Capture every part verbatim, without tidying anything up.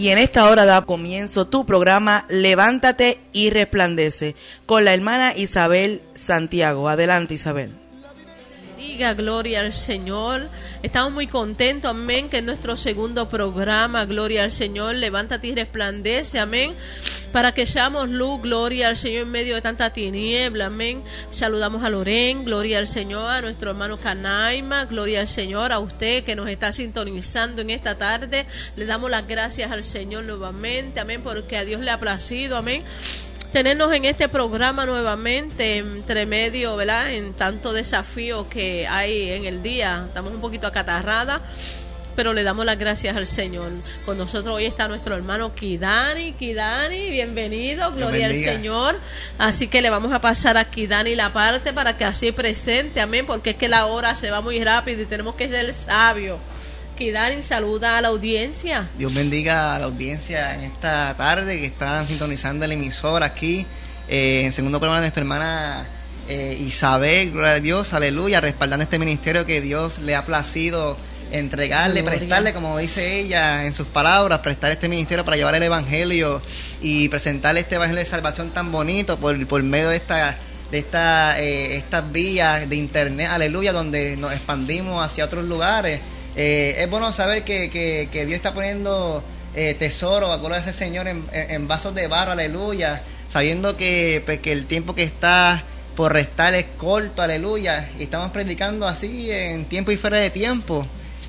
Y en esta hora da comienzo tu programa Levántate y Resplandece con la hermana Isabel Santiago. Adelante, Isabel. Diga gloria al Señor. Estamos muy contentos, amén, que es nuestro segundo programa, gloria al Señor, levántate y resplandece, amén, para que seamos luz, gloria al Señor en medio de tanta tiniebla, amén. Saludamos a Loren, gloria al Señor, a nuestro hermano Canaima, gloria al Señor, a usted que nos está sintonizando en esta tarde, le damos las gracias al Señor nuevamente, amén, porque a Dios le ha placido, amén, tenernos en este programa nuevamente, entre medio, ¿verdad?, en tanto desafío que hay en el día. Estamos un poquito acatarradas, pero le damos las gracias al Señor. Con nosotros hoy está nuestro hermano Kidani. Kidani, bienvenido, gloria al Señor. Así que le vamos a pasar a Kidani la parte para que así presente, amén, porque es que la hora se va muy rápido y tenemos que ser sabios. Kidani, saluda a la audiencia. Dios bendiga a la audiencia en esta tarde que están sintonizando la emisora aquí, eh, en segundo programa de nuestra hermana eh, Isabel, gloria a Dios, aleluya, respaldando este ministerio que Dios le ha placido entregarle, gloria, prestarle, como dice ella en sus palabras, prestar este ministerio para llevar el evangelio y presentarle este evangelio de salvación tan bonito por, por medio de esta de esta, eh, estas vías de internet, aleluya, donde nos expandimos hacia otros lugares. Eh, es bueno saber que, que, que Dios está poniendo eh, tesoro, acuerdo a ese Señor, en, en vasos de barro, aleluya, sabiendo que, pues, que el tiempo que está por restar es corto, aleluya, y estamos predicando así en tiempo y fuera de tiempo.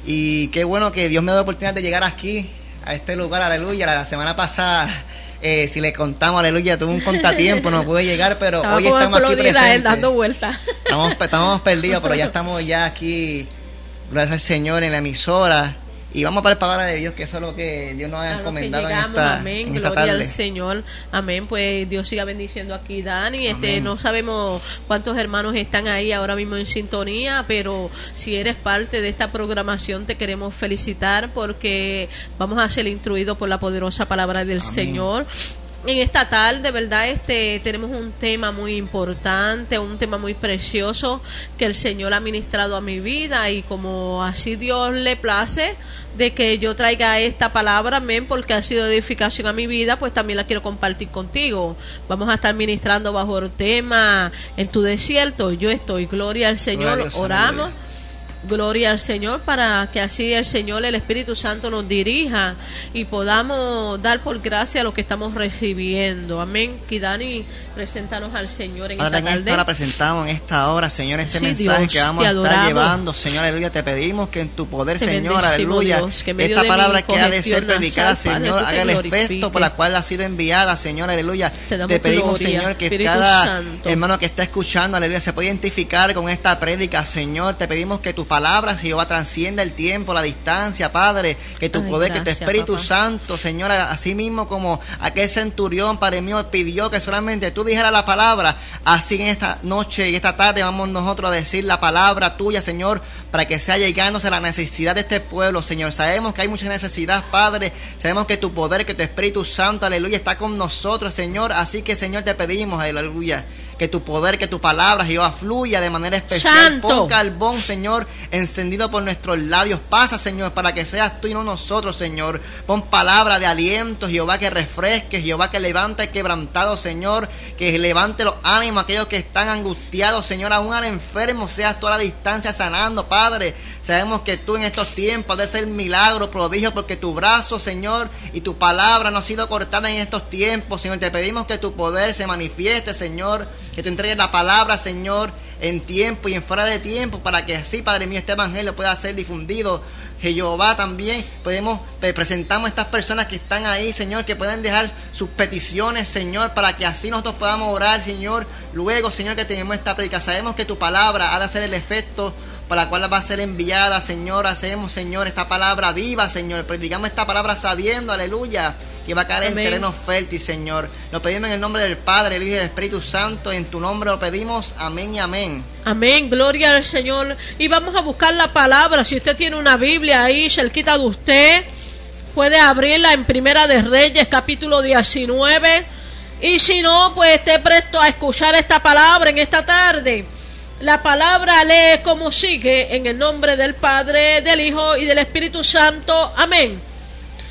Y qué bueno que Dios me da la oportunidad de llegar aquí, a este lugar, aleluya. La semana pasada, eh, si le contamos, aleluya, tuve un contratiempo, no pude llegar, pero estaba hoy estamos aquí presentes. Él dando vueltas. Estamos, estamos perdidos, pero ya estamos ya aquí, gracias al Señor, en la emisora. Y vamos para la palabra de Dios, que eso es lo que Dios nos ha encomendado en esta, amén, en esta gloria tarde. al Señor, amén. Pues Dios siga bendiciendo aquí, Dani. Este, no sabemos cuántos hermanos están ahí ahora mismo en sintonía, pero si eres parte de esta programación te queremos felicitar porque vamos a ser instruidos por la poderosa palabra del amén. Señor. En esta tarde, verdad, este tenemos un tema muy importante, un tema muy precioso que el Señor ha ministrado a mi vida, y como así Dios le place de que yo traiga esta palabra, amén, porque ha sido edificación a mi vida, pues también la quiero compartir contigo. Vamos a estar ministrando bajo el tema En tu desierto yo estoy, gloria al Señor. Gloria, oramos. Gloria. Gloria al Señor, para que así el Señor, el Espíritu Santo, nos dirija y podamos dar por gracia lo que estamos recibiendo. Amén. Kidani, preséntanos al Señor en Padre, esta tarde. En esta hora presentamos en esta hora, Señor, este sí, mensaje Dios, que vamos a estar adoramos. llevando, Señor, aleluya. Te pedimos que en tu poder, te Señor, aleluya, Dios, que esta palabra que ha de ser predicada, nasal, Señor, Padre, haga el efecto por la cual ha sido enviada, Señor, aleluya. Te, te pedimos, gloria, Señor, que Espíritu cada Santo. hermano que está escuchando, aleluya, se pueda identificar con esta prédica, Señor. Te pedimos que tu palabra, Jehová, transcienda el tiempo, la distancia, Padre, que tu Ay, poder, gracias, que tu Espíritu papá. Santo, Señor, así mismo como aquel centurión, Padre mío, pidió que solamente tú dijeras la palabra, así en esta noche y esta tarde vamos nosotros a decir la palabra tuya, Señor, para que sea llegándose a la necesidad de este pueblo, Señor. Sabemos que hay mucha necesidad, Padre, sabemos que tu poder, que tu Espíritu Santo, aleluya, está con nosotros, Señor, así que, Señor, te pedimos, aleluya, que tu poder, que tu palabra, Jehová, fluya de manera especial. Santo. Pon carbón, Señor, encendido por nuestros labios. Pasa, Señor, para que seas tú y no nosotros, Señor. Pon palabra de aliento, Jehová, que refresque, Jehová, que levante el quebrantado, Señor, que levante los ánimos a aquellos que están angustiados, Señor, aún al enfermo, seas tú a la distancia sanando, Padre. Sabemos que tú en estos tiempos debes ser milagro, prodigio, porque tu brazo, Señor, y tu palabra no ha sido cortada en estos tiempos, Señor. Te pedimos que tu poder se manifieste, Señor, que tú entregues la palabra, Señor, en tiempo y en fuera de tiempo, para que así, Padre mío, este evangelio pueda ser difundido. Jehová, también podemos, te presentamos a estas personas que están ahí, Señor, que pueden dejar sus peticiones, Señor, para que así nosotros podamos orar, Señor. Luego, Señor, que tenemos esta predica, sabemos que tu palabra ha de hacer el efecto para la cual va a ser enviada, Señor. Hacemos, Señor, esta palabra viva, Señor. Predicamos esta palabra sabiendo, aleluya, que va a caer Amén. En terreno fértil, Señor. Lo pedimos en el nombre del Padre, el Hijo y del Espíritu Santo. En tu nombre lo pedimos. Amén y amén. Amén, gloria al Señor. Y vamos a buscar la palabra. Si usted tiene una Biblia ahí cerquita de usted, puede abrirla en Primera de Reyes, capítulo diecinueve. Y si no, pues esté presto a escuchar esta palabra en esta tarde. La palabra lee como sigue, en el nombre del Padre, del Hijo y del Espíritu Santo. Amén.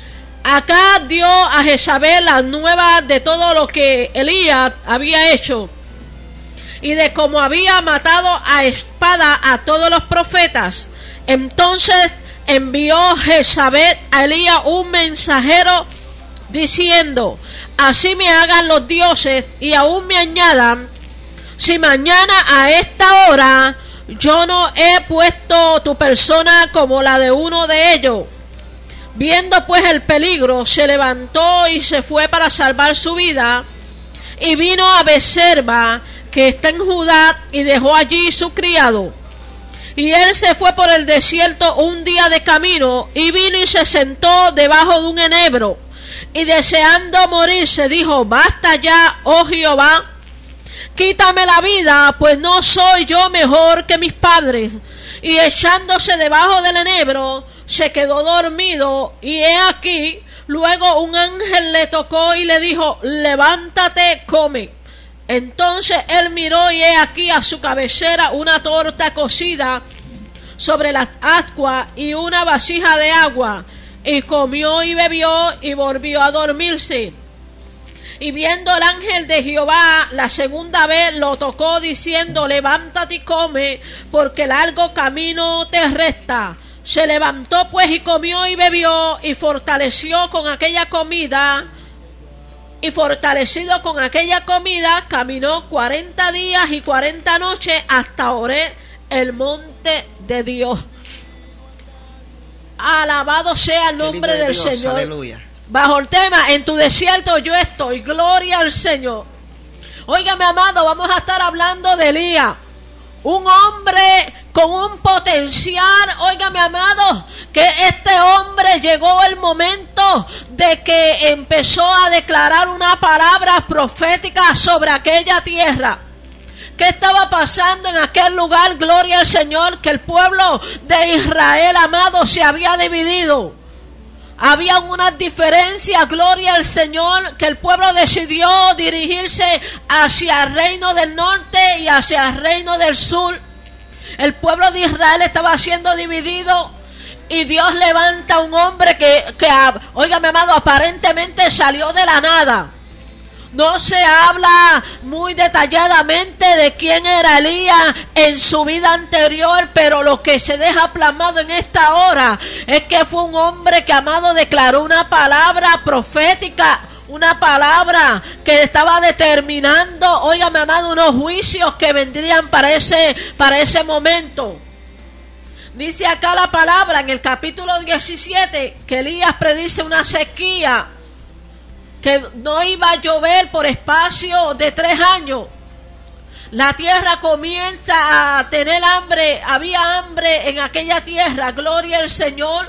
Acab dio a Jezabel las nuevas de todo lo que Elías había hecho y de cómo había matado a espada a todos los profetas. Entonces envió Jezabel a Elías un mensajero diciendo: así me hagan los dioses y aún me añadan, si mañana a esta hora yo no he puesto tu persona como la de uno de ellos. Viendo pues el peligro, se levantó y se fue para salvar su vida, y vino a Beersheba, que está en Judá, y dejó allí su criado. Y él se fue por el desierto un día de camino, y vino y se sentó debajo de un enebro, y deseando morirse dijo: basta ya, oh Jehová, quítame la vida, pues no soy yo mejor que mis padres. Y echándose debajo del enebro, se quedó dormido, y he aquí, luego un ángel le tocó y le dijo: levántate, come. Entonces él miró, y he aquí a su cabecera una torta cocida sobre las ascuas y una vasija de agua, y comió y bebió y volvió a dormirse. Y viendo el ángel de Jehová la segunda vez, lo tocó diciendo: levántate y come, porque largo camino te resta. Se levantó pues y comió y bebió, y fortaleció con aquella comida, y fortalecido con aquella comida, caminó cuarenta días y cuarenta noches hasta Horeb, el monte de Dios. Alabado sea el nombre del Dios, Señor. Aleluya. Bajo el tema: en tu desierto yo estoy, gloria al Señor. Óigame, amado, vamos a estar hablando de Elías, un hombre con un potencial. Óigame, amado, que este hombre llegó el momento de que empezó a declarar una palabra profética sobre aquella tierra. ¿Qué estaba pasando en aquel lugar? Gloria al Señor, que el pueblo de Israel, amado, se había dividido. Había unas diferencias, gloria al Señor, que el pueblo decidió dirigirse hacia el reino del norte y hacia el reino del sur. El pueblo de Israel estaba siendo dividido, y Dios levanta a un hombre que, que óigame, amado, aparentemente salió de la nada. No se habla muy detalladamente de quién era Elías en su vida anterior, pero lo que se deja plasmado en esta hora es que fue un hombre que, amado, declaró una palabra profética, una palabra que estaba determinando, óigame, amado, unos juicios que vendrían para ese, para ese momento. Dice acá la palabra en el capítulo diecisiete que Elías predice una sequía, que no iba a llover por espacio de tres años. La tierra comienza a tener hambre, había hambre en aquella tierra, gloria al Señor.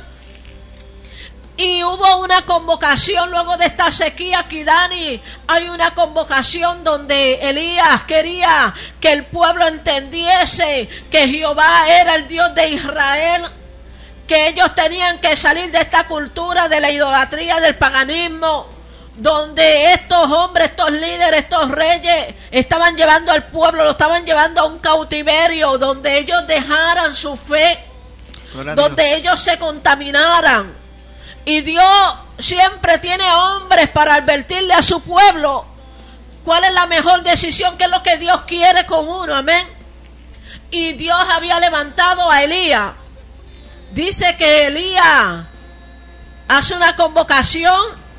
Y hubo una convocación luego de esta sequía. Aquí, Dani, hay una convocación donde Elías quería que el pueblo entendiese que Jehová era el Dios de Israel, que ellos tenían que salir de esta cultura de la idolatría, del paganismo, donde estos hombres, estos líderes, estos reyes estaban llevando al pueblo, lo estaban llevando a un cautiverio, donde ellos dejaran su fe, donde ellos se contaminaran. Y Dios siempre tiene hombres para advertirle a su pueblo cuál es la mejor decisión, qué es lo que Dios quiere con uno, amén. Y Dios había levantado a Elías. Dice que Elías hace una convocación,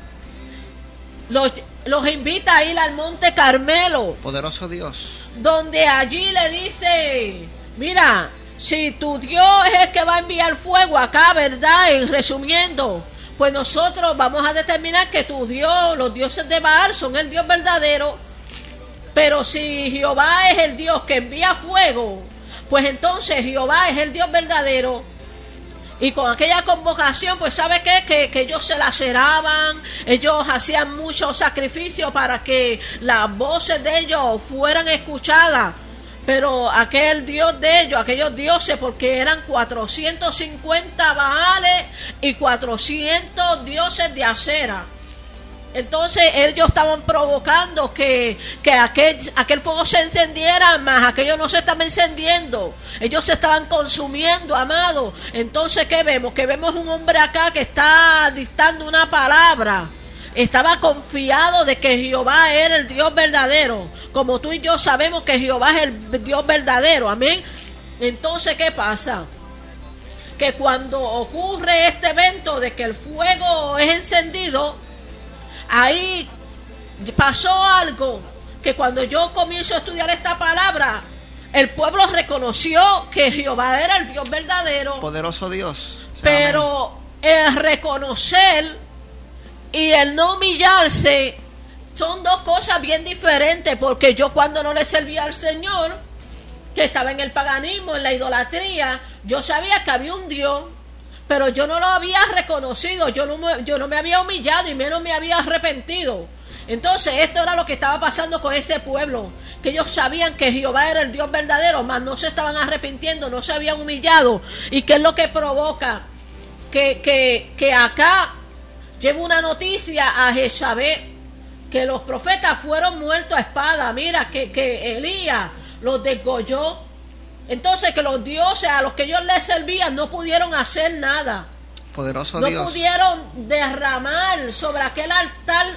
los, los invita a ir al monte Carmelo. Poderoso Dios. Donde allí le dice: mira, si tu Dios es el que va a enviar fuego acá, ¿verdad? En resumiendo, pues nosotros vamos a determinar que tu Dios, los dioses de Baal, son el Dios verdadero. Pero si Jehová es el Dios que envía fuego, pues entonces Jehová es el Dios verdadero. Y con aquella convocación, pues ¿sabe qué? Que, que ellos se laceraban, ellos hacían muchos sacrificios para que las voces de ellos fueran escuchadas. Pero aquel Dios de ellos, aquellos dioses, porque eran cuatrocientos cincuenta Baales y cuatrocientos dioses de Acera. Entonces ellos estaban provocando que, que aquel, aquel fuego se encendiera, más aquello no se estaba encendiendo. Ellos se estaban consumiendo, amado. Entonces, ¿qué vemos? Que vemos un hombre acá que está dictando una palabra. Estaba confiado de que Jehová era el Dios verdadero. Como tú y yo sabemos que Jehová es el Dios verdadero. Amén. Entonces, ¿qué pasa? Que cuando ocurre este evento de que el fuego es encendido, ahí pasó algo que cuando yo comienzo a estudiar esta palabra, el pueblo reconoció que Jehová era el Dios verdadero. Poderoso Dios. Pero el reconocer y el no humillarse son dos cosas bien diferentes, porque yo cuando no le servía al Señor, que estaba en el paganismo, en la idolatría, yo sabía que había un Dios, pero yo no lo había reconocido, yo no, me, yo no me había humillado y menos me había arrepentido. Entonces esto era lo que estaba pasando con ese pueblo, que ellos sabían que Jehová era el Dios verdadero, mas no se estaban arrepintiendo, no se habían humillado. ¿Y qué es lo que provoca? Que, que, que acá llevo una noticia a Jezabel, que los profetas fueron muertos a espada. Mira, que, que Elías los desgolló. Entonces que los dioses a los que ellos les servían no pudieron hacer nada. Poderoso no Dios. No pudieron derramar sobre aquel altar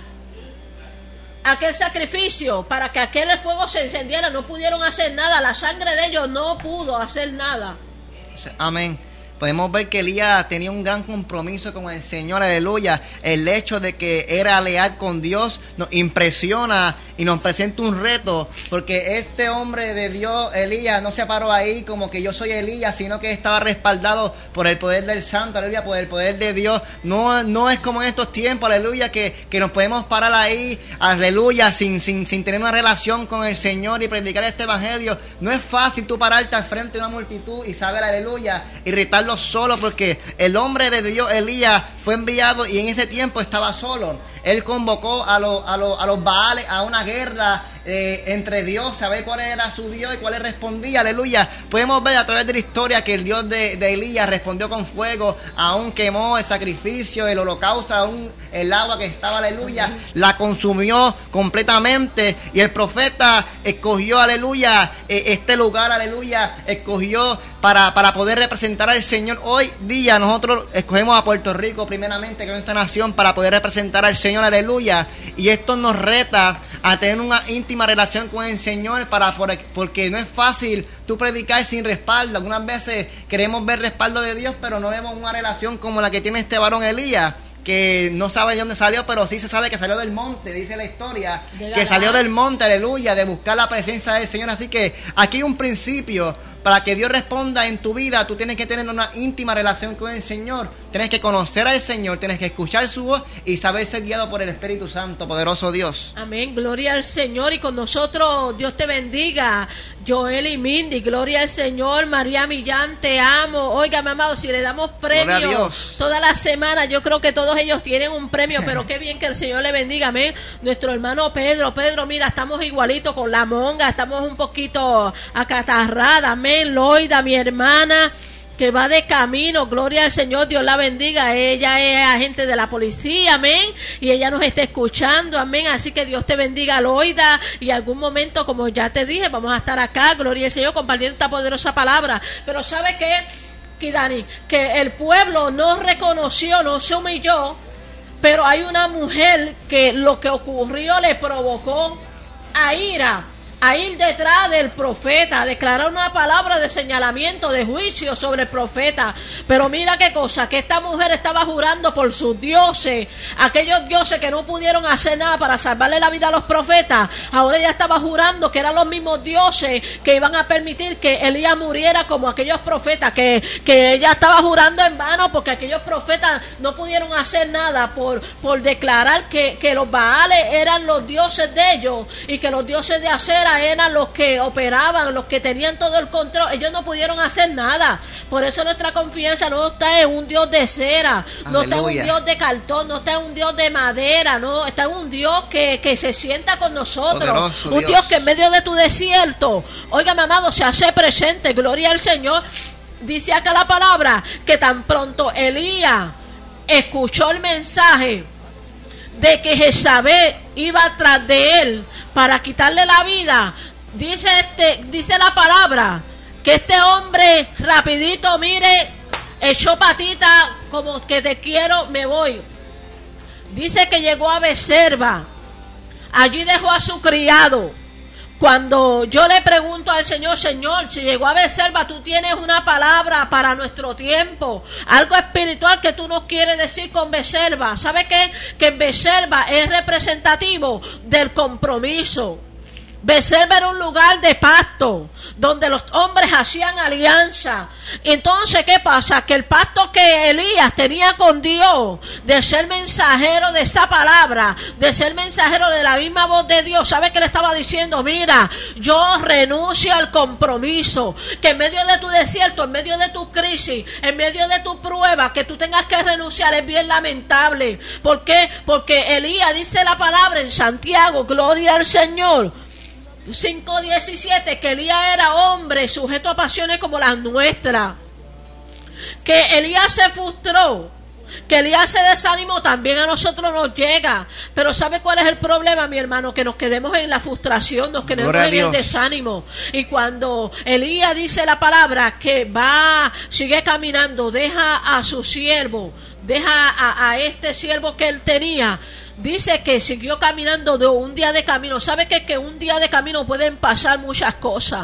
aquel sacrificio para que aquel fuego se encendiera. No pudieron hacer nada. La sangre de ellos no pudo hacer nada. Amén. Podemos ver que Elías tenía un gran compromiso con el Señor, aleluya. El hecho de que era leal con Dios nos impresiona y nos presenta un reto, porque este hombre de Dios, Elías, no se paró ahí como que yo soy Elías, sino que estaba respaldado por el poder del Santo, aleluya, por el poder de Dios. No, no es como en estos tiempos, aleluya, que, que nos podemos parar ahí, aleluya, sin, sin, sin tener una relación con el Señor y predicar este evangelio. No es fácil tú pararte al frente de una multitud y saber, aleluya, irritarlo solo, porque el hombre de Dios, Elías, fue enviado y en ese tiempo estaba solo. Él convocó a, los, a, los, a los Baales a una guerra eh, entre Dios, saber cuál era su Dios y cuál le respondía, aleluya. Podemos ver a través de la historia que el Dios de, de Elías respondió con fuego, aún quemó el sacrificio, el holocausto, aún el agua que estaba, aleluya, la consumió completamente. Y el profeta escogió, aleluya, este lugar, aleluya, escogió para, para poder representar al Señor. Hoy día nosotros escogemos a Puerto Rico primeramente, que es nuestra nación, para poder representar al Señor, aleluya. Y esto nos reta a tener una íntima relación con el Señor, para porque no es fácil tú predicar sin respaldo. Algunas veces queremos ver respaldo de Dios, pero no vemos una relación como la que tiene este varón Elías, que no sabe de dónde salió, pero sí se sabe que salió del monte, dice la historia, que salió del monte, aleluya, de buscar la presencia del Señor. Así que aquí hay un principio. Para que Dios responda en tu vida, tú tienes que tener una íntima relación con el Señor. Tienes que conocer al Señor, tienes que escuchar su voz y saber ser guiado por el Espíritu Santo, poderoso Dios. Amén, gloria al Señor. Y con nosotros, Dios te bendiga, Joel y Mindy, gloria al Señor. María Millán, te amo. Oiga, mi amado, si le damos premio toda la semana, yo creo que todos ellos tienen un premio, pero qué bien que el Señor le bendiga, amén. Nuestro hermano Pedro, Pedro, mira, estamos igualitos con la monga, estamos un poquito acatarrada, amén. Loida, mi hermana, que va de camino, gloria al Señor, Dios la bendiga. Ella es agente de la policía, amén, y ella nos está escuchando, amén. Así que Dios te bendiga, Loida, y algún momento, como ya te dije, vamos a estar acá, gloria al Señor, compartiendo esta poderosa palabra. Pero ¿sabe qué, Kidani? Que el pueblo no reconoció, no se humilló, pero hay una mujer que lo que ocurrió le provocó a ira, a ir detrás del profeta, a declarar una palabra de señalamiento, de juicio sobre el profeta. Pero mira qué cosa, que esta mujer estaba jurando por sus dioses, aquellos dioses que no pudieron hacer nada para salvarle la vida a los profetas. Ahora ella estaba jurando que eran los mismos dioses que iban a permitir que Elías muriera como aquellos profetas, que, que ella estaba jurando en vano, porque aquellos profetas no pudieron hacer nada por, por declarar que, que los Baales eran los dioses de ellos y que los dioses de Acera eran los que operaban, los que tenían todo el control. Ellos no pudieron hacer nada. Por eso nuestra confianza no está en un Dios de cera, no está en un Dios de cartón, no está en un Dios de madera, no, está en un Dios que, que se sienta con nosotros. Poderoso un Dios. Dios que en medio de tu desierto, oiga, mi amado, se hace presente, gloria al Señor. Dice acá la palabra que tan pronto Elías escuchó el mensaje de que Jezabel iba tras de él para quitarle la vida, dice este, dice la palabra que este hombre rapidito, mire, echó patita como que te quiero, me voy. Dice que llegó a Becerba, allí dejó a su criado. Cuando yo le pregunto al Señor, Señor, si llegó a Becerba, tú tienes una palabra para nuestro tiempo, algo espiritual que tú nos quieres decir con Becerba. ¿Sabe qué? Que en Becerba es representativo del compromiso. Becerba era un lugar de pacto, donde los hombres hacían alianza. Entonces, ¿qué pasa? Que el pacto que Elías tenía con Dios, de ser mensajero de esa palabra, de ser mensajero de la misma voz de Dios, ¿sabe qué le estaba diciendo? Mira, yo renuncio al compromiso, que en medio de tu desierto, en medio de tu crisis, en medio de tu prueba, que tú tengas que renunciar es bien lamentable. ¿Por qué? Porque Elías dice la palabra en Santiago, gloria al Señor, cinco diecisiete, que Elías era hombre sujeto a pasiones como las nuestras, que Elías se frustró, que Elías se desanimó. También a nosotros nos llega, pero ¿sabe cuál es el problema, mi hermano? Que nos quedemos en la frustración, nos quedemos en el desánimo. Y cuando Elías dice la palabra que va, sigue caminando, deja a su siervo, deja a, a este siervo que él tenía, dice que siguió caminando de un día de camino. ¿Sabe qué? Que un día de camino pueden pasar muchas cosas.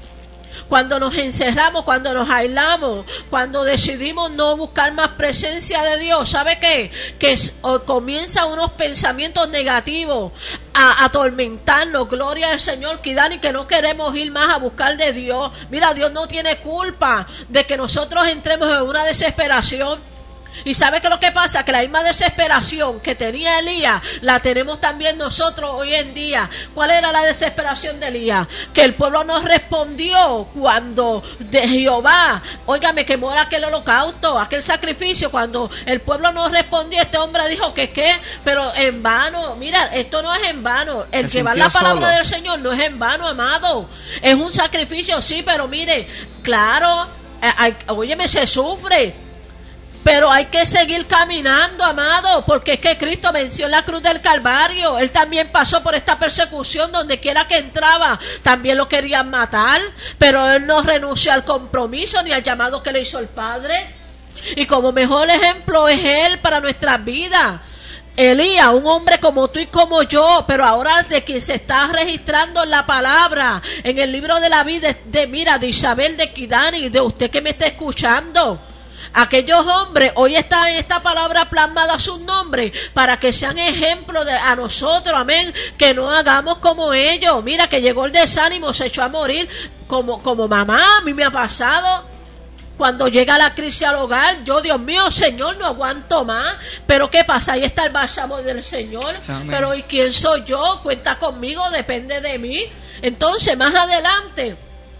Cuando nos encerramos, cuando nos aislamos, cuando decidimos no buscar más presencia de Dios, ¿sabe qué? Que comienzan unos pensamientos negativos a atormentarnos, gloria al Señor, y que no queremos ir más a buscar de Dios. Mira, Dios no tiene culpa de que nosotros entremos en una desesperación. Y ¿sabe qué es lo que pasa? Que la misma desesperación que tenía Elías la tenemos también nosotros hoy en día. ¿Cuál era la desesperación de Elías? Que el pueblo no respondió cuando de Jehová, óigame, quemó aquel holocausto, aquel sacrificio. Cuando el pueblo no respondió, este hombre dijo que qué, pero en vano. Mira, esto no es en vano. El llevar la palabra solo del Señor no es en vano, amado. Es un sacrificio, sí, pero mire, claro, eh, óyeme, se sufre. Pero hay que seguir caminando, amado, porque es que Cristo venció en la cruz del Calvario. Él también pasó por esta persecución, donde quiera que entraba, también lo querían matar, pero él no renunció al compromiso ni al llamado que le hizo el Padre. Y como mejor ejemplo es él para nuestras vidas. Elías, un hombre como tú y como yo, pero ahora de quien se está registrando en la palabra, en el libro de la vida de, de mira, de Isabel de Kidani, de usted que me está escuchando. Aquellos hombres, hoy está en esta palabra plasmada sus nombres, para que sean ejemplo de, a nosotros, amén, que no hagamos como ellos. Mira, que llegó el desánimo, se echó a morir, como, como mamá, a mí me ha pasado. Cuando llega la crisis al hogar, yo, Dios mío, Señor, no aguanto más. Pero ¿qué pasa? Ahí está el bálsamo del Señor. Amén. Pero ¿y quién soy yo? Cuenta conmigo, depende de mí. Entonces, más adelante,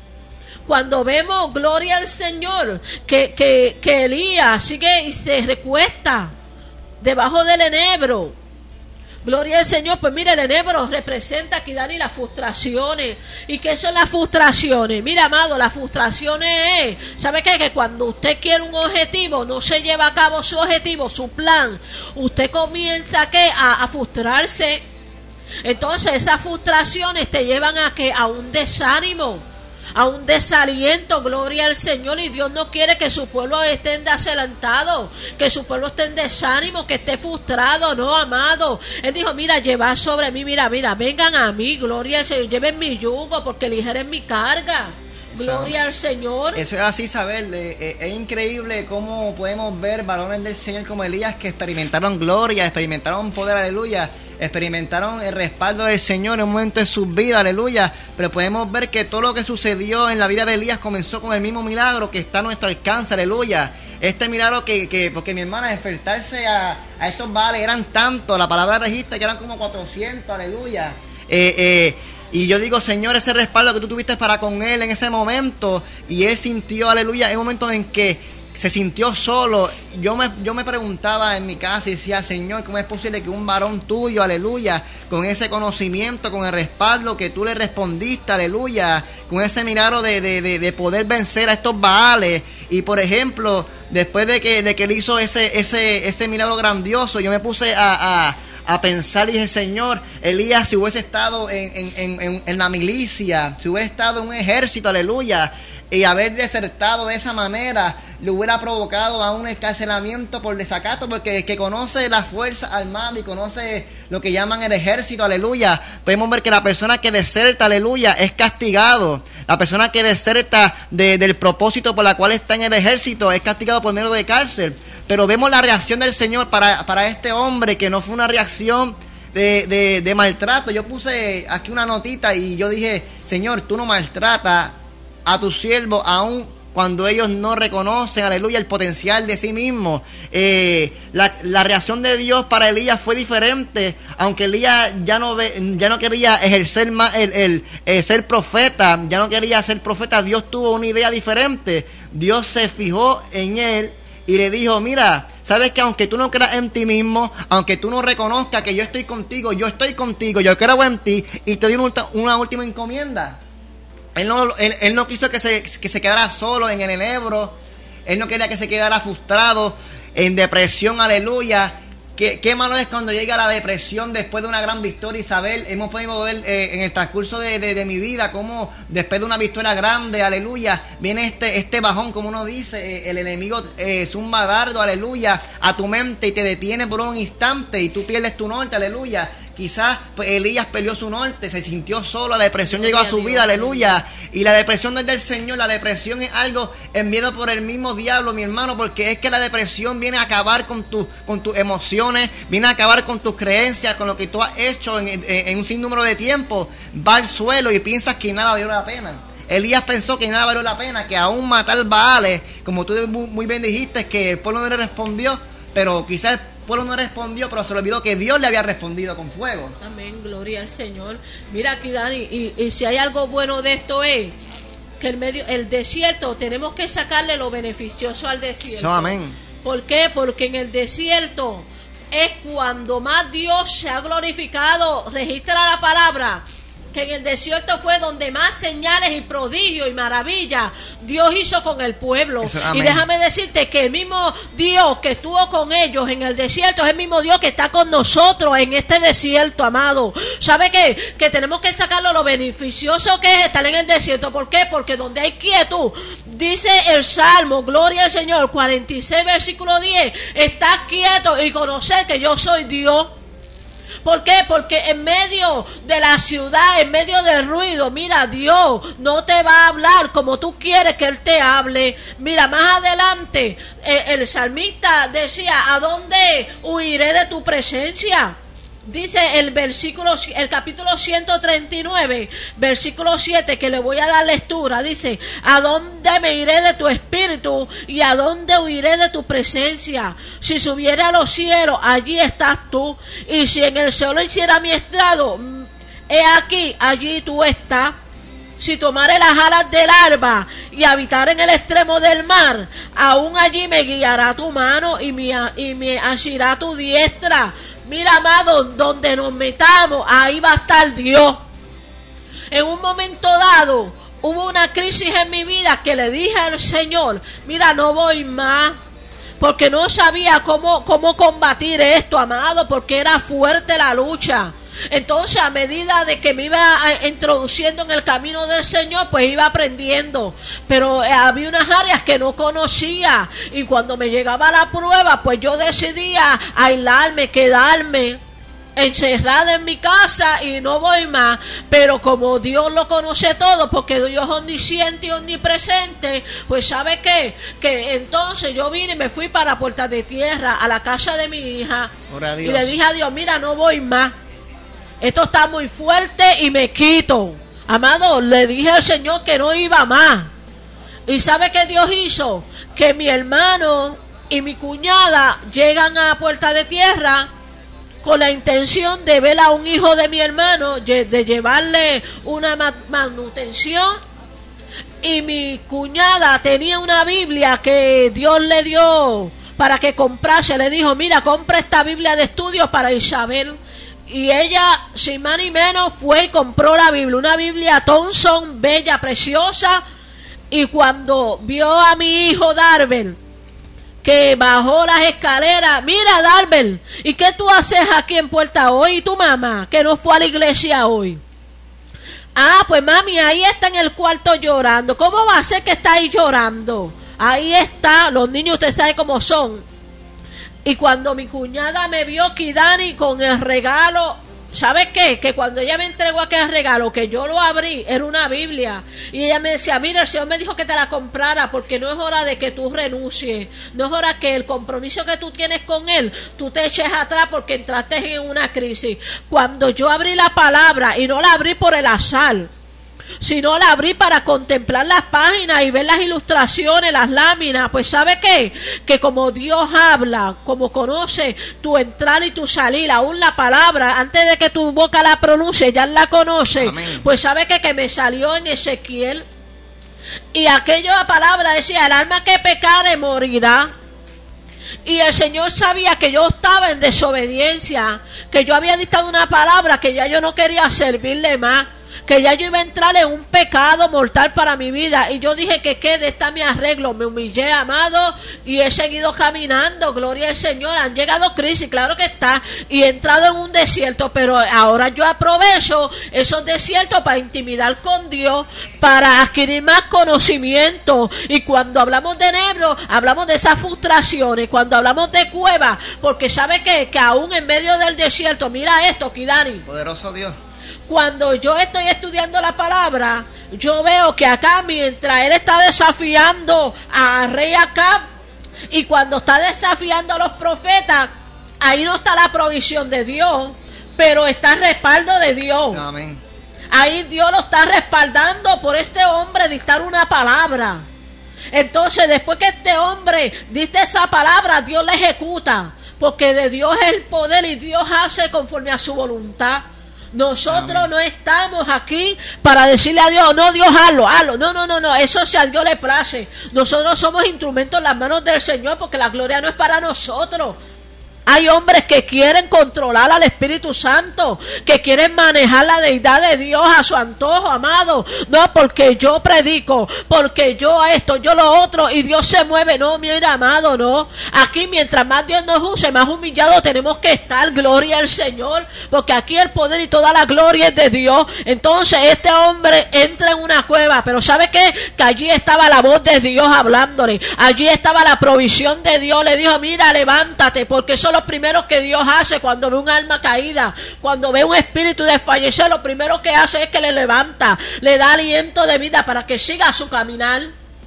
cuando vemos, gloria al Señor, que, que, que Elías sigue y se recuesta debajo del enebro, gloria al Señor, pues mire, el enebro representa aquí, Dani, las frustraciones. ¿Y qué son las frustraciones? Mira, amado, las frustraciones es, ¿sabe qué? Que cuando usted quiere un objetivo, no se lleva a cabo su objetivo, su plan, usted comienza ¿qué? A, a frustrarse. Entonces esas frustraciones te llevan a que a un desánimo, a un desaliento, gloria al Señor. Y Dios no quiere que su pueblo esté desalentado, que su pueblo esté en desánimo, que esté frustrado, no, amado. Él dijo, mira, llevad sobre mí, mira, mira, vengan a mí, gloria al Señor, lleven mi yugo, porque ligera es mi carga. Gloria al Señor. Eso es así, Isabel. Eh, es increíble cómo podemos ver varones del Señor como Elías, que experimentaron gloria, experimentaron poder, aleluya, experimentaron el respaldo del Señor en un momento de sus vidas, aleluya. Pero podemos ver que todo lo que sucedió en la vida de Elías comenzó con el mismo milagro que está a nuestro alcance, aleluya. Este milagro que, que porque mi hermana, despertarse a, a estos vales eran tantos, la palabra registra que eran como cuatrocientos, aleluya. Eh, eh, Y yo digo, Señor, ese respaldo que tú tuviste para con él en ese momento, y él sintió, aleluya, en un momento en que se sintió solo. Yo me, yo me preguntaba en mi casa y decía, Señor, ¿cómo es posible que un varón tuyo, aleluya, con ese conocimiento, con el respaldo que tú le respondiste, aleluya, con ese milagro de, de, de, de poder vencer a estos baales? Y por ejemplo, después de que, de que él hizo ese, ese, ese milagro grandioso, yo me puse a... a a pensar y dije, Señor, Elías si hubiese estado en, en, en, en la milicia, si hubiese estado en un ejército, aleluya, y haber desertado de esa manera le hubiera provocado a un encarcelamiento por desacato, porque el que conoce la fuerza armada y conoce lo que llaman el ejército, aleluya, podemos ver que la persona que deserta, aleluya, es castigado. La persona que deserta de, del propósito por la cual está en el ejército es castigado por medio de cárcel. Pero vemos la reacción del Señor para, para este hombre, que no fue una reacción de, de, de maltrato. Yo puse aquí una notita y yo dije, Señor, tú no maltratas a tus siervos aún cuando ellos no reconocen, aleluya, el potencial de sí mismos. Eh, la, la reacción de Dios para Elías fue diferente, aunque Elías ya no ve, ya no quería ejercer más el, el, el ser profeta, ya no quería ser profeta. Dios tuvo una idea diferente. Dios se fijó en él y le dijo, mira, sabes que aunque tú no creas en ti mismo, aunque tú no reconozcas que yo estoy contigo, yo estoy contigo, yo creo en ti, y te doy una, una última encomienda. Él no, él, él no quiso que se, que se quedara solo en el enebro. Él no quería que se quedara frustrado, en depresión, aleluya. Qué, qué malo es cuando llega la depresión después de una gran victoria, Isabel. Hemos podido ver eh, en el transcurso de, de, de mi vida cómo después de una victoria grande, aleluya, viene este, este bajón, como uno dice. Eh, el enemigo eh, zumba dardo, aleluya, a tu mente y te detiene por un instante y tú pierdes tu norte, aleluya. Quizás pues, Elías perdió su norte, se sintió solo, la depresión llegó a su vida, aleluya. Y la depresión no es del Señor, la depresión es algo enviado por el mismo diablo, mi hermano, porque es que la depresión viene a acabar con, tu, con tus emociones, viene a acabar con tus creencias, con lo que tú has hecho en, en, en un sinnúmero de tiempo. Va al suelo y piensas que nada valió la pena. Elías pensó que nada valió la pena, que aún matar Baales, como tú muy bien dijiste, que el pueblo no le respondió, pero quizás el pueblo no respondió, pero se le olvidó que Dios le había respondido con fuego. Amén, gloria al Señor. Mira aquí, Dani, y, y si hay algo bueno de esto es que el medio, el desierto, tenemos que sacarle lo beneficioso al desierto. So, amén. ¿Por qué? Porque en el desierto es cuando más Dios se ha glorificado. Registra la palabra que en el desierto fue donde más señales y prodigios y maravillas Dios hizo con el pueblo. Eso, y déjame decirte que el mismo Dios que estuvo con ellos en el desierto es el mismo Dios que está con nosotros en este desierto, amado. ¿Sabe qué? Que tenemos que sacarlo lo beneficioso que es estar en el desierto. ¿Por qué? Porque donde hay quietud, dice el Salmo, gloria al Señor, cuarenta y seis, versículo diez, está quieto y conocer que yo soy Dios. ¿Por qué? Porque en medio de la ciudad, en medio del ruido, mira, Dios no te va a hablar como tú quieres que Él te hable. Mira, más adelante, eh, el salmista decía, ¿a dónde huiré de tu presencia? Dice el versículo, el capítulo ciento treinta y nueve, versículo siete, que le voy a dar lectura, dice, ¿a dónde me iré de tu espíritu y a dónde huiré de tu presencia? Si subiera a los cielos, allí estás tú, y si en el cielo hiciera mi estrado, he aquí, allí tú estás. Si tomare las alas del alba y habitar en el extremo del mar, aún allí me guiará tu mano y me, y me asirá tu diestra. Mira, amado, donde nos metamos, ahí va a estar Dios. En un momento dado, hubo una crisis en mi vida que le dije al Señor, mira, no voy más, porque no sabía cómo, cómo combatir esto, amado, porque era fuerte la lucha. Entonces, a medida de que me iba introduciendo en el camino del Señor, pues iba aprendiendo. Pero eh, había unas áreas que no conocía. Y cuando me llegaba la prueba, pues yo decidía aislarme, quedarme encerrada en mi casa y no voy más. Pero como Dios lo conoce todo, porque Dios es omnisciente y omnipresente, pues ¿sabe qué? Que entonces yo vine y me fui para Puerta de Tierra, a la casa de mi hija. Y le dije a Dios, mira, no voy más. Esto está muy fuerte y me quito. Amado, le dije al Señor que no iba más. ¿Y sabe qué Dios hizo? Que mi hermano y mi cuñada llegan a Puerta de Tierra con la intención de ver a un hijo de mi hermano, de llevarle una manutención. Y mi cuñada tenía una Biblia que Dios le dio para que comprase. Le dijo, mira, compra esta Biblia de estudio para Isabel. Y ella, sin más ni menos, fue y compró la Biblia, una Biblia Thompson, bella, preciosa. Y cuando vio a mi hijo Darvel que bajó las escaleras. Mira, Dalbert, ¿y qué tú haces aquí en Puerta hoy? ¿Y tu mamá, que no fue a la iglesia hoy? Ah, pues mami, ahí está en el cuarto llorando. ¿Cómo va a ser que está ahí llorando? Ahí está, los niños usted sabe cómo son. Y cuando mi cuñada me vio, Kidani, con el regalo, ¿sabe qué? Que cuando ella me entregó aquel regalo, que yo lo abrí, era una Biblia. Y ella me decía, mira, el Señor me dijo que te la comprara, porque no es hora de que tú renuncies. No es hora que el compromiso que tú tienes con Él, tú te eches atrás porque entraste en una crisis. Cuando yo abrí la palabra, y no la abrí por el azar, sino la abrí para contemplar las páginas y ver las ilustraciones, las láminas, pues ¿sabe qué? Que como Dios habla, como conoce tu entrar y tu salir, aún la palabra, antes de que tu boca la pronuncie, ya la conoce. Amén. Pues ¿sabe qué? Que me salió en Ezequiel, y aquella palabra decía, el alma que pecare morirá. Y el Señor sabía que yo estaba en desobediencia, que yo había dictado una palabra, que ya yo no quería servirle más, que ya yo iba a entrar en un pecado mortal para mi vida. Y yo dije que quede, está mi arreglo. Me humillé, amado, y he seguido caminando. Gloria al Señor. Han llegado crisis, claro que está, y he entrado en un desierto, pero ahora yo aprovecho esos desiertos para intimidar con Dios, para adquirir más conocimiento. Y cuando hablamos de Nebro, hablamos de esas frustraciones. Cuando hablamos de cueva, porque sabe que, que aún en medio del desierto, mira esto, Kidani, poderoso Dios, cuando yo estoy estudiando la palabra, yo veo que acá, mientras él está desafiando a rey Acab, y cuando está desafiando a los profetas, ahí no está la provisión de Dios, pero está el respaldo de Dios. Amén. Ahí Dios lo está respaldando por este hombre dictar una palabra. Entonces, después que este hombre dicte esa palabra, Dios la ejecuta, porque de Dios es el poder y Dios hace conforme a su voluntad. Nosotros Amén. No estamos aquí para decirle a Dios, no, Dios, hazlo, hazlo. No, no, no, no, eso si a Dios le place. Nosotros somos instrumentos en las manos del Señor, porque la gloria no es para nosotros. Hay hombres que quieren controlar al Espíritu Santo, que quieren manejar la deidad de Dios a su antojo, amado. No, porque yo predico, porque yo esto, yo lo otro, y Dios se mueve. No, mira, amado, no. Aquí, mientras más Dios nos use, más humillados tenemos que estar. Gloria al Señor, porque aquí el poder y toda la gloria es de Dios. Entonces este hombre entra en una cueva, pero ¿sabe qué? Que allí estaba la voz de Dios hablándole. Allí estaba la provisión de Dios. Le dijo, mira, levántate, porque eso lo primero que Dios hace cuando ve un alma caída, cuando ve un espíritu desfallecer, lo primero que hace es que le levanta, le da aliento de vida para que siga su caminar.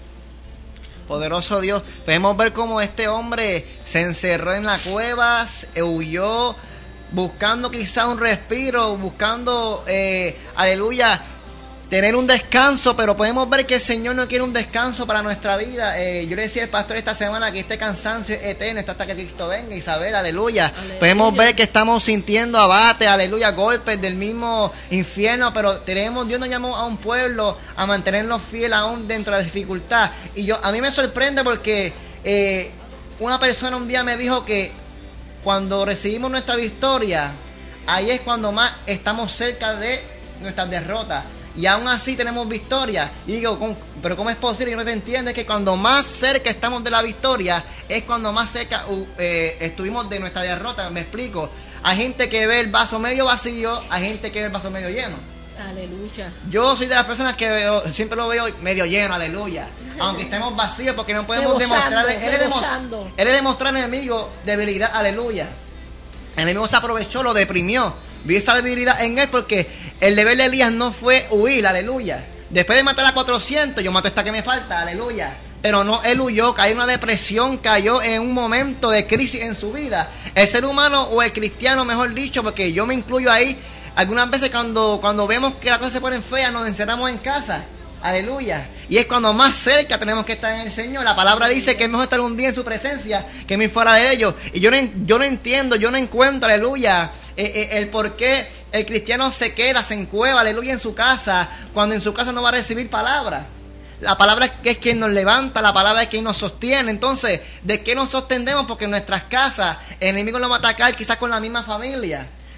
Poderoso Dios, podemos ver cómo este hombre se encerró en la cueva, huyó, buscando quizá un respiro, buscando, eh, aleluya, tener un descanso, pero podemos ver que el Señor no quiere un descanso para nuestra vida. Eh, yo le decía al pastor esta semana que este cansancio es eterno, está hasta que Cristo venga. Isabel, aleluya. aleluya. Podemos ver que estamos sintiendo abate, aleluya, golpes del mismo infierno, pero tenemos, Dios nos llamó a un pueblo a mantenernos fieles aún dentro de la dificultad. Y yo, a mí me sorprende porque eh, una persona un día me dijo que cuando recibimos nuestra victoria, ahí es cuando más estamos cerca de nuestras derrotas. Y aún así tenemos victoria. Y digo, ¿cómo, pero ¿cómo es posible? Yo no te entiendo. Es que cuando más cerca estamos de la victoria, es cuando más cerca uh, eh, estuvimos de nuestra derrota. Me explico. Hay gente que ve el vaso medio vacío, hay gente que ve el vaso medio lleno. Aleluya. Yo soy de las personas que veo, siempre lo veo medio lleno, aleluya. Aunque estemos vacíos, porque no podemos demostrarle. Él es, demo, él es demostrar al enemigo debilidad, aleluya. El enemigo se aprovechó, lo deprimió. Vi esa debilidad en él porque el deber de Elías no fue huir, aleluya. Después de matar a cuatrocientos, yo mato esta que me falta, aleluya. Pero no, él huyó, cayó en una depresión, cayó en un momento de crisis en su vida. El ser humano o el cristiano, mejor dicho, porque yo me incluyo ahí. Algunas veces cuando, cuando vemos que las cosas se ponen feas, nos encerramos en casa, aleluya. Y es cuando más cerca tenemos que estar en el Señor. La palabra dice que es mejor estar un día en su presencia que mil fuera de ellos. Y yo no, yo no entiendo, yo no encuentro, aleluya, eh, eh, el por qué el cristiano se queda, se encueva, aleluya, en su casa, cuando en su casa no va a recibir palabra. La palabra es quien nos levanta, la palabra es quien nos sostiene. Entonces, ¿de qué nos sostendemos? Porque en nuestras casas el enemigo nos va a atacar quizás con la misma familia.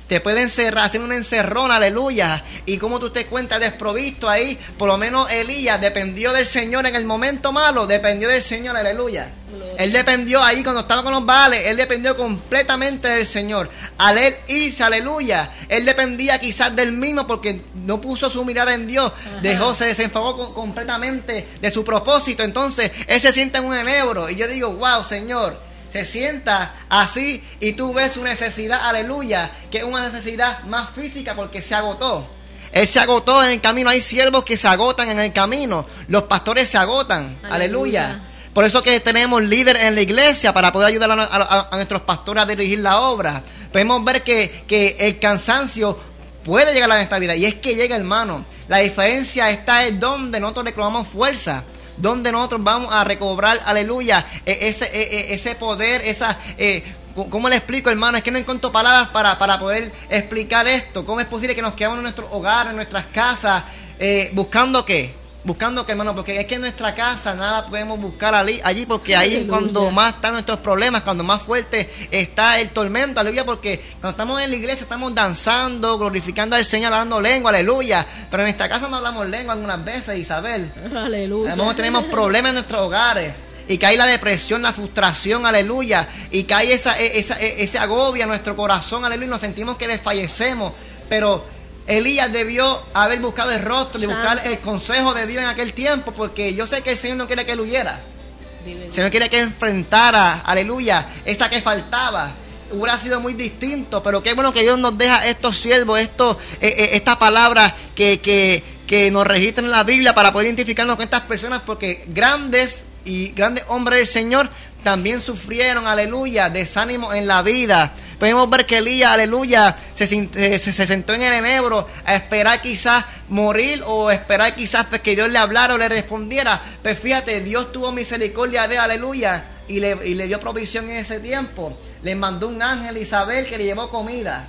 te puede encerrar, hacer una encerrona, aleluya. Y como tú te cuentas desprovisto ahí, por lo menos Elías dependió del Señor en el momento malo, dependió del Señor, aleluya. Gloria. Él dependió ahí cuando estaba con los Baales, él dependió completamente del Señor. Al él irse, aleluya, él dependía quizás del mismo porque no puso su mirada en Dios, Ajá. dejó, se desenfocó con, completamente de su propósito. Entonces, él se sienta en un enebro y yo digo, wow, Señor, se sienta así y tú ves su necesidad, aleluya, que es una necesidad más física porque se agotó. Él se agotó en el camino. Hay siervos que se agotan en el camino. Los pastores se agotan, aleluya. aleluya. Por eso que tenemos líderes en la iglesia para poder ayudar a, a, a nuestros pastores a dirigir la obra. Podemos ver que, que el cansancio puede llegar a esta vida y es que llega, hermano. La diferencia está en donde nosotros reclamamos fuerza, donde nosotros vamos a recobrar, aleluya, ese, ese poder, esa... Eh, ¿cómo le explico, hermano? Es que no encuentro palabras para, para poder explicar esto. ¿Cómo es posible que nos quedemos en nuestros hogares, en nuestras casas, eh, buscando qué? Buscando qué, hermano, porque es que en nuestra casa nada podemos buscar allí, allí porque ahí es cuando más están nuestros problemas, cuando más fuerte está el tormento, aleluya, porque cuando estamos en la iglesia estamos danzando, glorificando al Señor, hablando lengua, aleluya, pero en esta casa no hablamos lengua algunas veces, Isabel, aleluya. Además tenemos problemas en nuestros hogares, y que hay la depresión, la frustración, aleluya, y que hay esa, esa, ese agobio en nuestro corazón, aleluya, y nos sentimos que desfallecemos, pero Elías debió haber buscado el rostro y buscar el consejo de Dios en aquel tiempo, porque yo sé que el Señor no quiere que él huyera. El Señor quiere que enfrentara, aleluya, esa que faltaba. Hubiera sido muy distinto, pero qué bueno que Dios nos deja estos siervos, estos, eh, eh, esta palabra que, que, que nos registran en la Biblia para poder identificarnos con estas personas, porque grandes y grandes hombres del Señor también sufrieron, aleluya, desánimo en la vida. Podemos ver que Elías, aleluya, se, se, se sentó en el enebro a esperar quizás morir o esperar quizás pues, que Dios le hablara o le respondiera. Pues fíjate, Dios tuvo misericordia de él, aleluya, y le, y le dio provisión en ese tiempo. Le mandó un ángel, Isabel, que le llevó comida.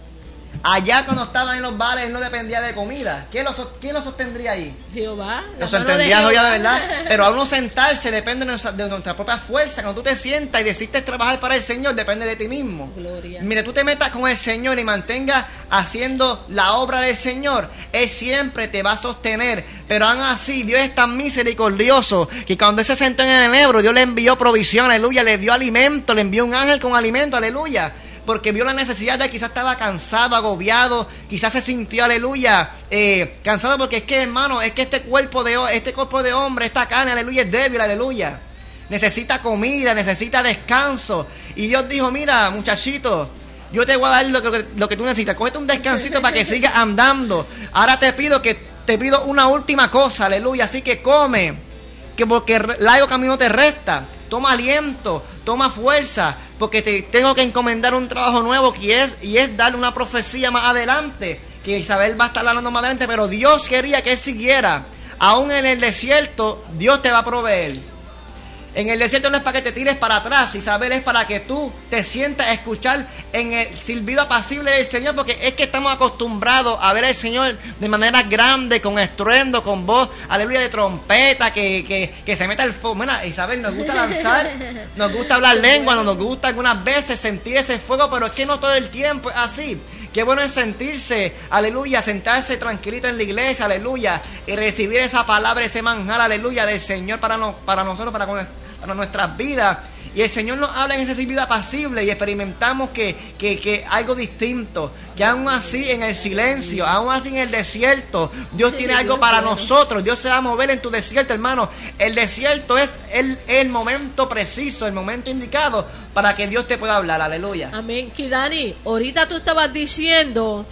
Allá cuando estaban en los Baales, él no dependía de comida. ¿Quién lo, ¿quién lo sostendría ahí? Jehová. Lo sostendría Jehová, ¿verdad? Pero a uno sentarse depende de nuestra, de nuestra propia fuerza. Cuando tú te sientas y decides trabajar para el Señor, depende de ti mismo. Gloria. Mire, tú te metas con el Señor y mantengas haciendo la obra del Señor, Él siempre te va a sostener. Pero aún así, Dios es tan misericordioso que cuando Él se sentó en el enebro, Dios le envió provisión, aleluya, le dio alimento, le envió un ángel con alimento, aleluya. Porque vio la necesidad de él, quizás estaba cansado, agobiado, quizás se sintió, aleluya, eh, cansado, porque es que, hermano, es que este cuerpo de este cuerpo de hombre, esta carne, aleluya, es débil, aleluya. Necesita comida, necesita descanso. Y Dios dijo, mira, muchachito, yo te voy a dar lo que, lo que tú necesitas. Cógete un descansito para que sigas andando. Ahora te pido que te pido una última cosa, aleluya. Así que come, que porque largo camino te resta. Toma aliento, toma fuerza, porque te tengo que encomendar un trabajo nuevo que es, y es darle una profecía más adelante, que Isabel va a estar hablando más adelante, pero Dios quería que él siguiera. Aún en el desierto, Dios te va a proveer. En el desierto no es para que te tires para atrás, Isabel, es para que tú te sientas a escuchar en el silbido apacible del Señor, porque es que estamos acostumbrados a ver al Señor de manera grande, con estruendo, con voz, aleluya, de trompeta, que, que, que se meta el fuego. Mira, Isabel, nos gusta lanzar, nos gusta hablar lengua, nos gusta algunas veces sentir ese fuego, pero es que no todo el tiempo es así. Qué bueno es sentirse, aleluya, sentarse tranquilito en la iglesia, aleluya, y recibir esa palabra, ese manjar, aleluya, del Señor para, no, para nosotros, para, para nuestras vidas. Y el Señor nos habla en ese silbido apacible y experimentamos que, que, que algo distinto, que aún así en el silencio, aún así en el desierto, Dios tiene algo para nosotros. Dios se va a mover en tu desierto, hermano. El desierto es el, el momento preciso, el momento indicado para que Dios te pueda hablar, aleluya. Amén. Kidani, ahorita tú estabas diciendo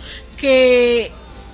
que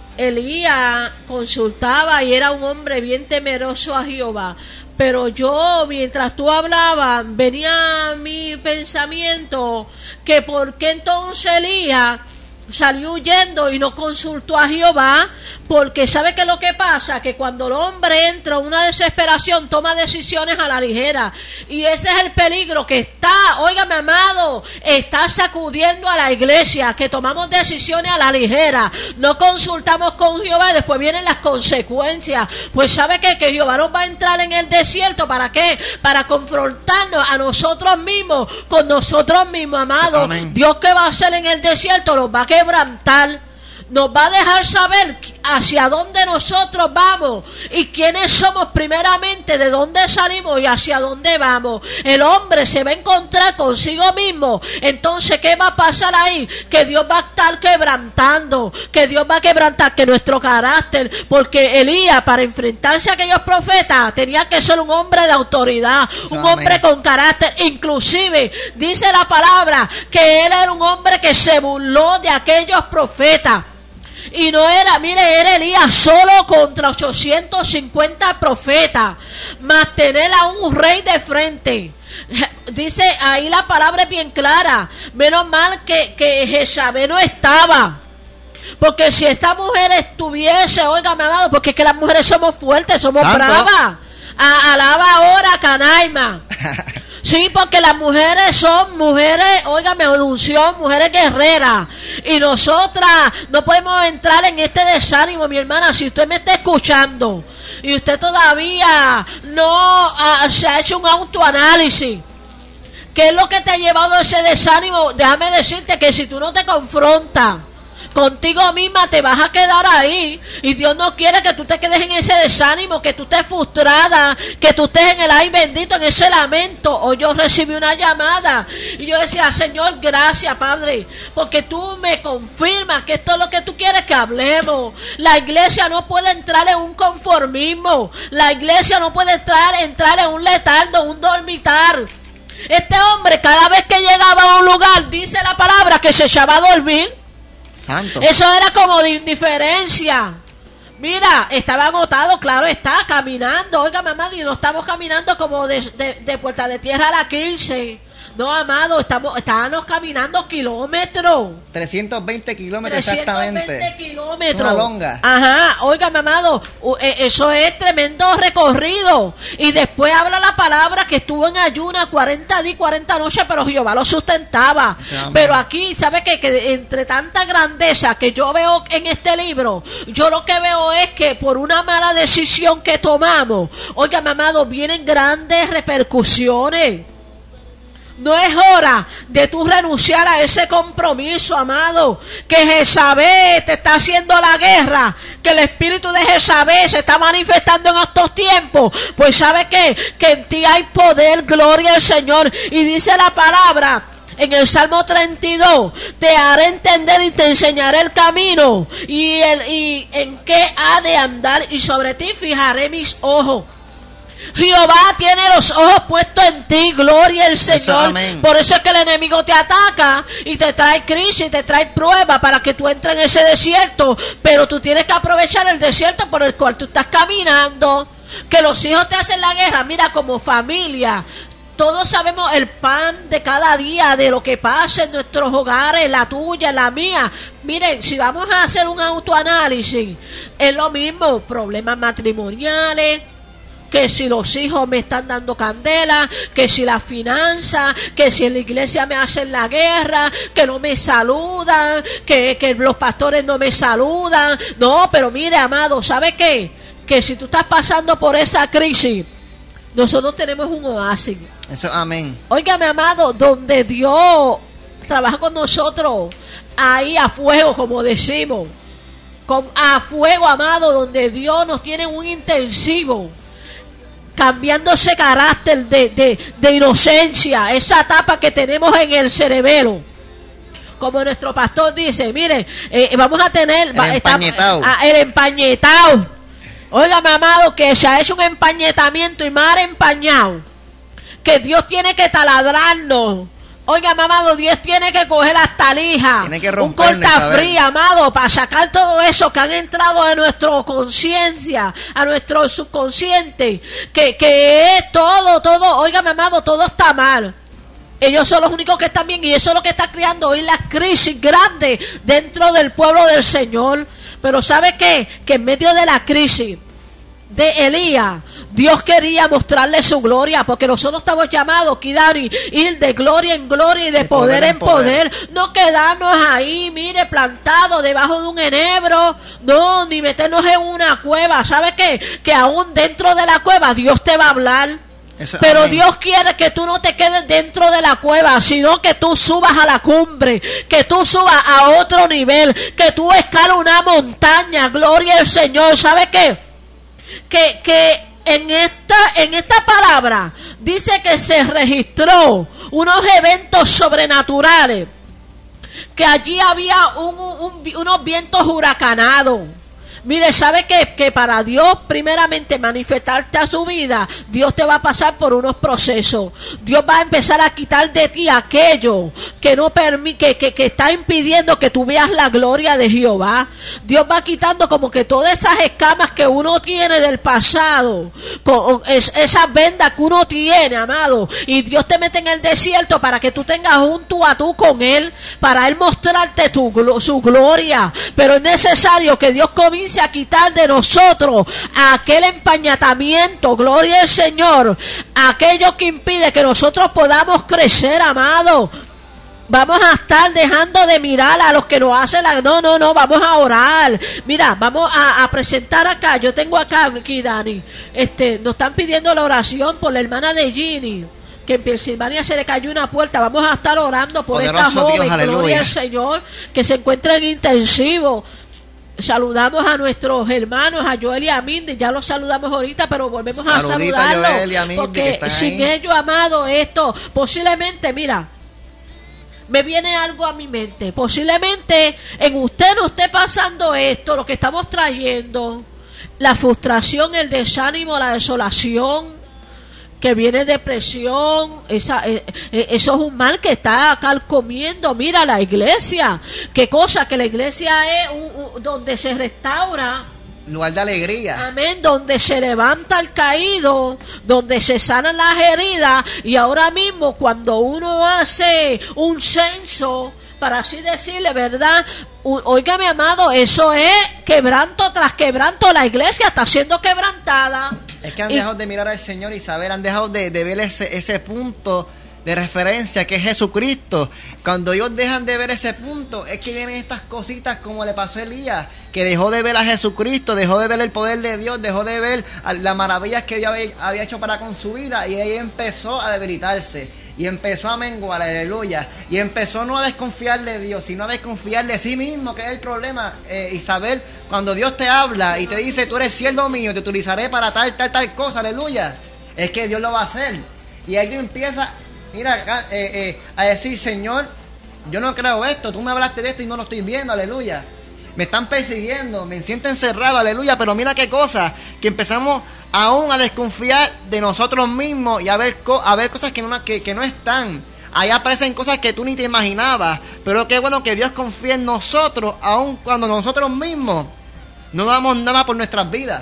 Elías consultaba y era un hombre bien temeroso a Jehová. Pero yo, mientras tú hablabas, venía a mi pensamiento que por qué entonces Elías salió huyendo y no consultó a Jehová, porque ¿sabe qué es lo que pasa? Que cuando el hombre entra en una desesperación, toma decisiones a la ligera, y ese es el peligro que está, óigame amado, está sacudiendo a la iglesia, que tomamos decisiones a la ligera, no consultamos con Jehová y después vienen las consecuencias. Pues ¿sabe qué? Que Jehová nos va a entrar en el desierto, ¿para qué? Para confrontarnos a nosotros mismos, con nosotros mismos, amado. Amén. Dios, ¿qué va a hacer en el desierto? Los va a quebrantar, nos va a dejar saber hacia dónde nosotros vamos y quiénes somos primeramente, de dónde salimos y hacia dónde vamos. El hombre se va a encontrar consigo mismo. Entonces, ¿qué va a pasar ahí? Que Dios va a estar quebrantando, que Dios va a quebrantar que nuestro carácter, porque Elías, para enfrentarse a aquellos profetas, tenía que ser un hombre de autoridad, un Amén. hombre con carácter. Inclusive dice la palabra que él era un hombre que se burló de aquellos profetas. Y no era, mire, era Elías solo contra ochocientos cincuenta profetas, más tener a un rey de frente. Dice ahí la palabra es bien clara. Menos mal que, que Jezabel no estaba, porque si esta mujer estuviese, oiga, mi amado, porque es que las mujeres somos fuertes, somos Santo. bravas. A, alaba ahora Canaima. Sí, porque las mujeres son mujeres, óigame, de unción, mujeres guerreras. Y nosotras no podemos entrar en este desánimo, mi hermana. Si usted me está escuchando y usted todavía no uh, se ha hecho un autoanálisis, ¿qué es lo que te ha llevado a ese desánimo? Déjame decirte que si tú no te confrontas contigo misma, te vas a quedar ahí, y Dios no quiere que tú te quedes en ese desánimo, que tú estés frustrada, que tú estés en el ay bendito, en ese lamento. Hoy yo recibí una llamada y yo decía: Señor, gracias, Padre, porque tú me confirmas que esto es lo que tú quieres que hablemos. La iglesia no puede entrar en un conformismo, la iglesia no puede entrar, entrar en un letardo, un dormitar. Este hombre, cada vez que llegaba a un lugar, dice la palabra que se echaba a dormir. Santo. Eso era como de indiferencia. Mira, estaba agotado, claro está, caminando. Oiga, mamá, y no estamos caminando como de, de, de Puerta de Tierra a la quince. No, amado, estamos, estábamos caminando kilómetros. trescientos veinte kilómetros trescientos veinte exactamente. kilómetros. Una longa. Ajá, oiga, amado, eso es tremendo recorrido. Y después habla la palabra que estuvo en ayuna cuarenta días, cuarenta noches, pero Jehová lo sustentaba. Sí, amén. Pero aquí, ¿sabe qué? Que entre tanta grandeza que yo veo en este libro, yo lo que veo es que por una mala decisión que tomamos, oiga, amado, vienen grandes repercusiones. No es hora de tú renunciar a ese compromiso, amado. Que Jezabel te está haciendo la guerra, que el espíritu de Jezabel se está manifestando en estos tiempos. Pues ¿sabe qué? Que en ti hay poder, gloria al Señor. Y dice la palabra en el Salmo treinta y dos: te haré entender y te enseñaré el camino y, el, y en qué ha de andar, y sobre ti fijaré mis ojos. Jehová tiene los ojos puestos en ti, gloria al Señor. Eso, por eso es que el enemigo te ataca y te trae crisis, te trae prueba para que tú entres en ese desierto. Pero tú tienes que aprovechar el desierto por el cual tú estás caminando. Que los hijos te hacen la guerra. Mira, como familia, todos sabemos el pan de cada día, de lo que pasa en nuestros hogares, la tuya, la mía. Miren, si vamos a hacer un autoanálisis, es lo mismo, problemas matrimoniales, que si los hijos me están dando candela, que si las finanzas, que si en la iglesia me hacen la guerra, que no me saludan, que, que los pastores no me saludan. No, pero mire, amado, ¿sabe qué? Que si tú estás pasando por esa crisis, nosotros tenemos un oasis. Eso, amén. Óigame, amado, donde Dios trabaja con nosotros, ahí a fuego, como decimos, con, a fuego, amado, donde Dios nos tiene un intensivo, cambiando ese carácter de, de, de inocencia, esa tapa que tenemos en el cerebelo. Como nuestro pastor dice, mire, eh, vamos a tener el empañetado. Está, ah, el empañetado. Óigame, amado, que se ha hecho un empañetamiento y mar empañado, que Dios tiene que taladrarnos. Oiga, amado, Dios tiene que coger hasta lija, tiene que un cortafría, amado, para sacar todo eso que han entrado a nuestra conciencia, a nuestro subconsciente, que, que es todo, todo, oiga, amado, todo está mal. Ellos son los únicos que están bien, y eso es lo que está creando hoy la crisis grande dentro del pueblo del Señor. Pero ¿sabe qué? Que en medio de la crisis de Elías, Dios quería mostrarle su gloria, porque nosotros estamos llamados, Kidari, ir de gloria en gloria y de, de poder, poder en poder. poder, no quedarnos ahí, mire, plantados debajo de un enebro, no, ni meternos en una cueva. ¿Sabe qué? Que aún dentro de la cueva Dios te va a hablar. Eso, pero amén. Dios quiere que tú no te quedes dentro de la cueva, sino que tú subas a la cumbre, que tú subas a otro nivel, que tú escalas una montaña. Gloria al Señor. ¿Sabe qué? Que, que en esta, en esta palabra dice que se registró unos eventos sobrenaturales, que allí había un, un, unos vientos huracanados. Mire, ¿sabe qué? Que para Dios primeramente manifestarte a su vida, Dios te va a pasar por unos procesos. Dios va a empezar a quitar de ti aquello que no permite, que, que, que está impidiendo que tú veas la gloria de Jehová. Dios va quitando como que todas esas escamas que uno tiene del pasado, con es, esas vendas que uno tiene, amado. Y Dios te mete en el desierto para que tú tengas un tú a tú con Él, para Él mostrarte tu, su gloria. Pero es necesario que Dios comience a quitar de nosotros aquel empañatamiento, gloria al Señor, aquello que impide que nosotros podamos crecer, amado. Vamos a estar dejando de mirar a los que nos hacen la... No, no, no, vamos a orar. Mira, vamos a, a presentar acá. Yo tengo acá, aquí Dani, este, nos están pidiendo la oración por la hermana de Ginny, que en Pensilvania se le cayó una puerta. Vamos a estar orando por Poderoso esta joven, Dios, aleluya. gloria al Señor, que se encuentra en intensivo. Saludamos a nuestros hermanos, a Joel y a Mindy, ya los saludamos ahorita, pero volvemos Saludito a a Joel y a saludarlos, Mindy, porque que están sin ahí. ellos, amado, esto, posiblemente, mira, me viene algo a mi mente, posiblemente en usted no esté pasando esto, lo que estamos trayendo, la frustración, el desánimo, la desolación, que viene depresión, esa, eh, eh, eso es un mal que está carcomiendo, mira, la iglesia, qué cosa, que la iglesia es un, un, donde se restaura, Lugar de alegría. amén, donde se levanta el caído, donde se sanan las heridas. Y ahora mismo cuando uno hace un censo, para así decirle, ¿verdad? Oiga, mi amado, eso es quebranto tras quebranto. La iglesia está siendo quebrantada. Es que han Y- dejado de mirar al Señor y saber, han dejado de, de ver ese, ese punto de referencia que es Jesucristo. Cuando ellos dejan de ver ese punto, es que vienen estas cositas como le pasó a Elías, que dejó de ver a Jesucristo, dejó de ver el poder de Dios, dejó de ver las maravillas que Dios había, había hecho para con su vida, y ahí empezó a debilitarse. Y empezó a menguar, aleluya. Y empezó no a desconfiar de Dios, sino a desconfiar de sí mismo, que es el problema. Eh, Isabel, cuando Dios te habla y te dice, tú eres siervo mío, te utilizaré para tal, tal, tal cosa, aleluya, es que Dios lo va a hacer. Y ahí tú empiezas, mira, eh, eh, a decir, Señor, yo no creo esto, tú me hablaste de esto y no lo estoy viendo, aleluya. Me están persiguiendo, me siento encerrado, aleluya. Pero mira qué cosa, que empezamos aún a desconfiar de nosotros mismos y a ver, co a ver cosas que no, que, que no están. Ahí aparecen cosas que tú ni te imaginabas. Pero qué bueno que Dios confía en nosotros, aun cuando nosotros mismos no damos nada por nuestras vidas.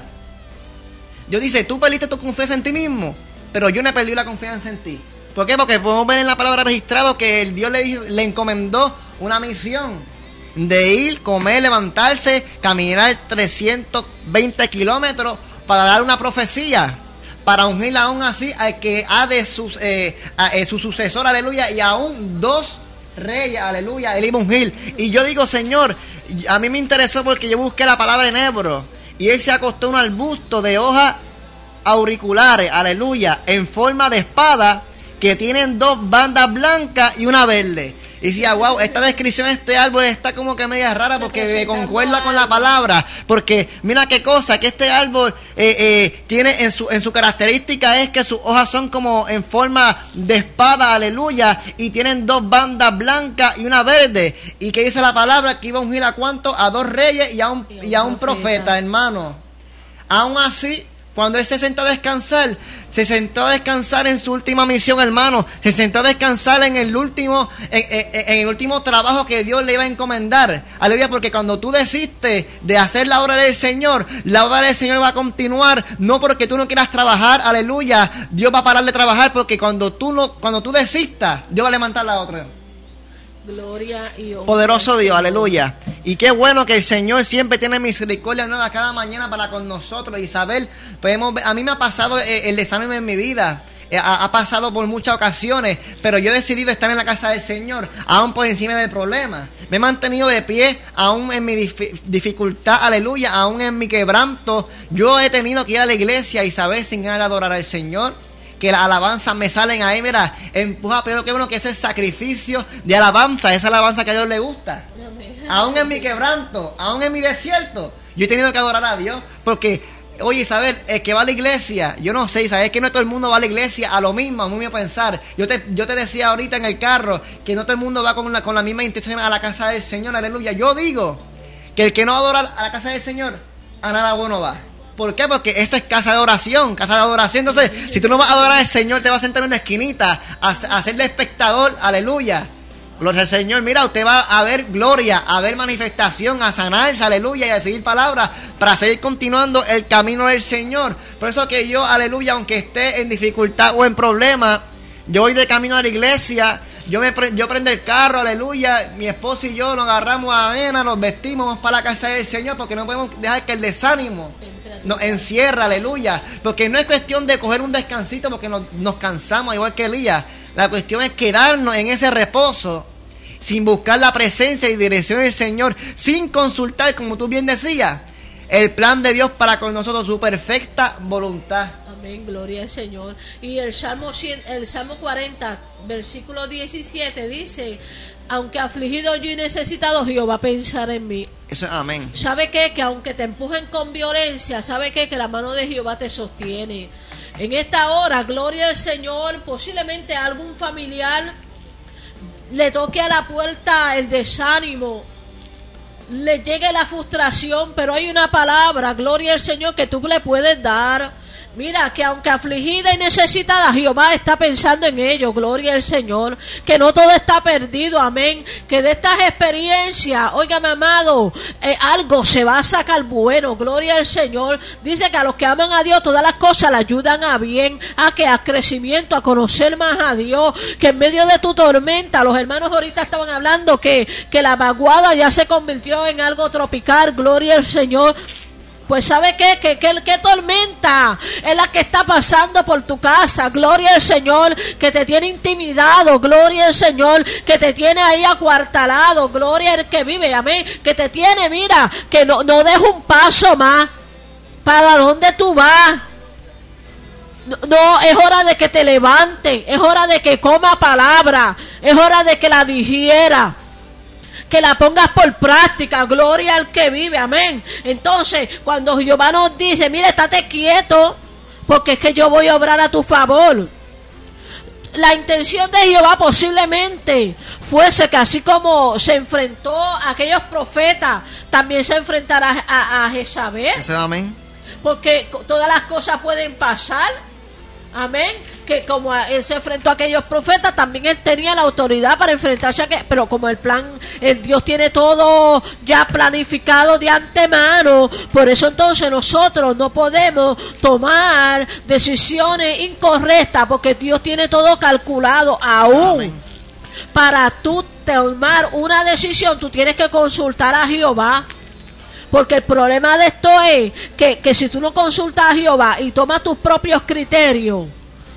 Dios dice, tú perdiste tu confianza en ti mismo, pero yo no he perdido la confianza en ti. ¿Por qué? Porque podemos ver en la palabra registrado que el Dios le, le encomendó una misión de ir, comer, levantarse, caminar trescientos veinte kilómetros para dar una profecía, para ungir aún así al que ha de sus, eh, a, eh, su sucesor, aleluya, y aún dos reyes, aleluya, él iba a ungir. Y yo digo, Señor, a mí me interesó porque yo busqué la palabra en hebreo, y él se acostó en un arbusto de hojas auriculares, aleluya, en forma de espada, que tienen dos bandas blancas y una verde. Y decía, wow, esta descripción de este árbol está como que media rara porque me concuerda con la palabra. Porque mira qué cosa, que este árbol eh, eh, tiene en su, en su característica es que sus hojas son como en forma de espada, aleluya, y tienen dos bandas blancas y una verde. Y que dice la palabra que iba a ungir a cuánto, a dos reyes y a un, y a un profeta, hermano. Aún así, cuando él se sentó a descansar, se sentó a descansar en su última misión, hermano. Se sentó a descansar en el último, en, en, en el último trabajo que Dios le iba a encomendar. Aleluya, porque cuando tú desistes de hacer la obra del Señor, la obra del Señor va a continuar. No porque tú no quieras trabajar, aleluya. Dios va a parar de trabajar porque cuando tú no, cuando tú desistas, Dios va a levantar la otra. Gloria y honra. Poderoso Dios, aleluya. Y qué bueno que el Señor siempre tiene misericordia nueva cada mañana para con nosotros. Isabel, podemos ver, a mí me ha pasado el, el desánimo en mi vida, eh, ha, ha pasado por muchas ocasiones, pero yo he decidido estar en la casa del Señor, aún por encima del problema. Me he mantenido de pie, aún en mi dif- dificultad, aleluya, aún en mi quebranto. Yo he tenido que ir a la iglesia, Isabel, sin ganas de adorar al Señor. que las alabanzas me salen ahí, mira, empuja, pero qué bueno que eso es sacrificio de alabanza, esa alabanza que a Dios le gusta. Amén. Aún en mi quebranto, aún en mi desierto, yo he tenido que adorar a Dios, porque, oye, Isabel, el que va a la iglesia, yo no sé, Isabel, es que no todo el mundo va a la iglesia a lo mismo, a mí me pensar. Yo te, yo te decía ahorita en el carro que no todo el mundo va con la, con la misma intención a la casa del Señor, aleluya. Yo digo que el que no adora a la casa del Señor, a nada bueno va. ¿Por qué? Porque esa es casa de oración, casa de adoración. Entonces, si tú no vas a adorar al Señor, te vas a sentar en una esquinita a, a ser de espectador, aleluya. Gloria al Señor. Mira, usted va a ver gloria, a ver manifestación, a sanarse, aleluya, y a seguir palabras para seguir continuando el camino del Señor. Por eso que yo, aleluya, aunque esté en dificultad o en problema, yo voy de camino a la iglesia. Yo me yo prendo el carro, aleluya, mi esposo y yo nos agarramos a la nena, nos vestimos, vamos para la casa del Señor, porque no podemos dejar que el desánimo nos encierre, aleluya. Porque no es cuestión de coger un descansito porque nos, nos cansamos, igual que Elías. La cuestión es quedarnos en ese reposo, sin buscar la presencia y dirección del Señor, sin consultar, como tú bien decías, el plan de Dios para con nosotros, su perfecta voluntad. Amén, gloria al Señor. Y el Salmo, cien, el Salmo cuarenta, versículo diecisiete dice: aunque afligido yo y necesitado, Jehová pensará en mí. Eso es amén. ¿Sabe qué? Que aunque te empujen con violencia, ¿sabe qué? Que la mano de Jehová te sostiene. En esta hora, gloria al Señor, posiblemente a algún familiar le toque a la puerta el desánimo, le llegue la frustración, pero hay una palabra, gloria al Señor, que tú le puedes dar. Mira, que aunque afligida y necesitada, Jehová está pensando en ello, gloria al Señor, que no todo está perdido, amén, que de estas experiencias, óigame amado, eh, algo se va a sacar bueno, gloria al Señor. Dice que a los que aman a Dios todas las cosas le ayudan a bien, a que a crecimiento, a conocer más a Dios, que en medio de tu tormenta, los hermanos ahorita estaban hablando que, que la vaguada ya se convirtió en algo tropical, gloria al Señor. Pues ¿sabe qué? Que, que, que tormenta es la que está pasando por tu casa, gloria al Señor, que te tiene intimidado, gloria al Señor, que te tiene ahí acuartalado, gloria al que vive, amén, que te tiene, mira, que no, no deja un paso más. ¿Para dónde tú vas? No, no, es hora de que te levanten, es hora de que coma palabra, es hora de que la digiera, que la pongas por práctica, gloria al que vive, amén. Entonces, cuando Jehová nos dice, mira, estate quieto, porque es que yo voy a obrar a tu favor. La intención de Jehová posiblemente fuese que así como se enfrentó a aquellos profetas, también se enfrentará a, a, a Jezabel. Eso, amén. Porque todas las cosas pueden pasar, amén. Que como él se enfrentó a aquellos profetas, también él tenía la autoridad para enfrentarse a que, pero como el plan, el Dios tiene todo ya planificado de antemano, por eso entonces nosotros no podemos tomar decisiones incorrectas, porque Dios tiene todo calculado. Aún amén. Para tú tomar una decisión, tú tienes que consultar a Jehová. Porque el problema de esto es que, que si tú no consultas a Jehová y tomas tus propios criterios,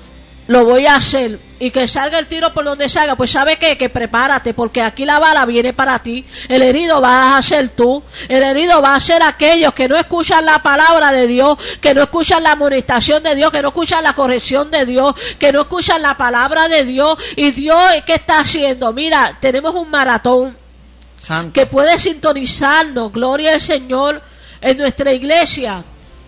lo voy a hacer, y que salga el tiro por donde salga, pues ¿sabe qué? Que prepárate, porque aquí la bala viene para ti, el herido vas a ser tú, el herido va a ser aquellos que no escuchan la palabra de Dios, que no escuchan la amonestación de Dios, que no escuchan la corrección de Dios, que no escuchan la palabra de Dios. Y Dios, ¿qué está haciendo? Mira, tenemos un maratón Santo, que puede sintonizarnos, gloria al Señor, en nuestra iglesia,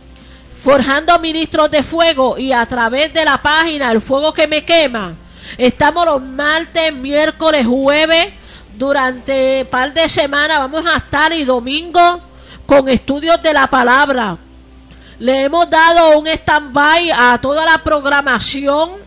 Forjando Ministros de Fuego, y a través de la página El Fuego que me quema, estamos los martes, miércoles, jueves, durante un par de semanas vamos a estar, y domingo, con estudios de la palabra. Le hemos dado un stand-by a toda la programación,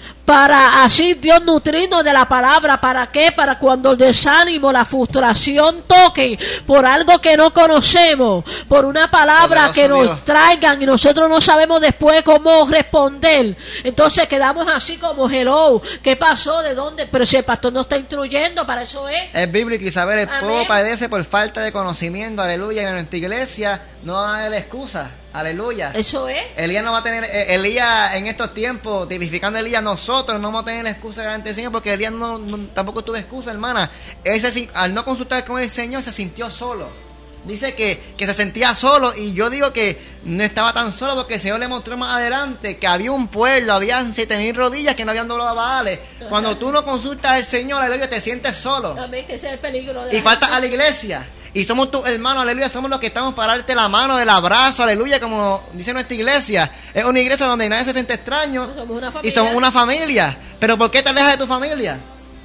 para así Dios nutrirnos de la palabra. ¿Para qué? Para cuando el desánimo, la frustración toque por algo que no conocemos, por una palabra que nos Dios traigan y nosotros no sabemos después cómo responder. Entonces quedamos así como hello, ¿qué pasó? ¿De dónde? Pero si el pastor no está instruyendo, para eso es. Es bíblico, y saber el pueblo padece por falta de conocimiento, aleluya. Y en nuestra iglesia no hay la excusa. Aleluya. Eso es. Elías no va a tener, Elías en estos tiempos, tipificando a Elías, nosotros no vamos a tener excusa delante del Señor, porque Elías no, no, tampoco tuvo excusa, hermana. Él se, al no consultar con el Señor, se sintió solo. dice que, que se sentía solo, y yo digo que no estaba tan solo, porque el Señor le mostró más adelante que había un pueblo, habían siete mil rodillas que no habían doblado a Baales. Cuando tú no consultas al Señor, aleluya, te sientes solo. Amén, que ese es el peligro de Y faltas a la iglesia. Y somos tus hermanos, aleluya, somos los que estamos para darte la mano, el abrazo, aleluya, como dice nuestra iglesia. Es una iglesia donde nadie se siente extraño. Somos una Y familia. somos una familia. Pero ¿por qué te alejas de tu familia?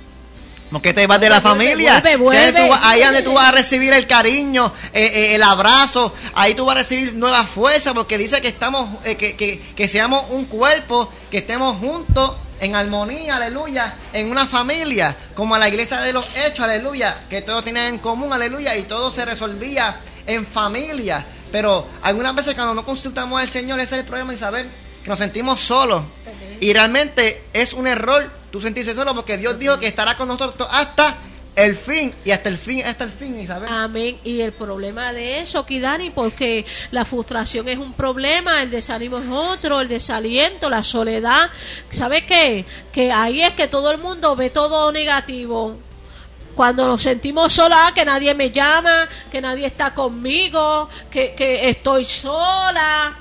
¿Por qué te vas de la Vuelve, familia? vuelve, vuelve. Si ahí tú vas- ahí es donde tú vas a recibir el cariño, eh, eh, el abrazo, ahí tú vas a recibir nueva fuerza, porque dice que estamos, eh, que, que, que seamos un cuerpo, que estemos juntos en armonía, aleluya, en una familia, como a la iglesia de los hechos, aleluya, que todos tenían en común, aleluya, y todo se resolvía en familia. Pero algunas veces cuando no consultamos al Señor, ese es el problema, Isabel, que nos sentimos solos. Y realmente es un error tú sentirse solo, porque Dios dijo que estará con nosotros hasta el fin, y hasta el fin, hasta el fin, Isabel. Amén. Y el problema de eso, Kidani, porque la frustración es un problema, el desánimo es otro, el desaliento, la soledad. ¿Sabe qué? Que ahí es que todo el mundo ve todo negativo. Cuando nos sentimos solas, que nadie me llama, que nadie está conmigo, que, que estoy sola.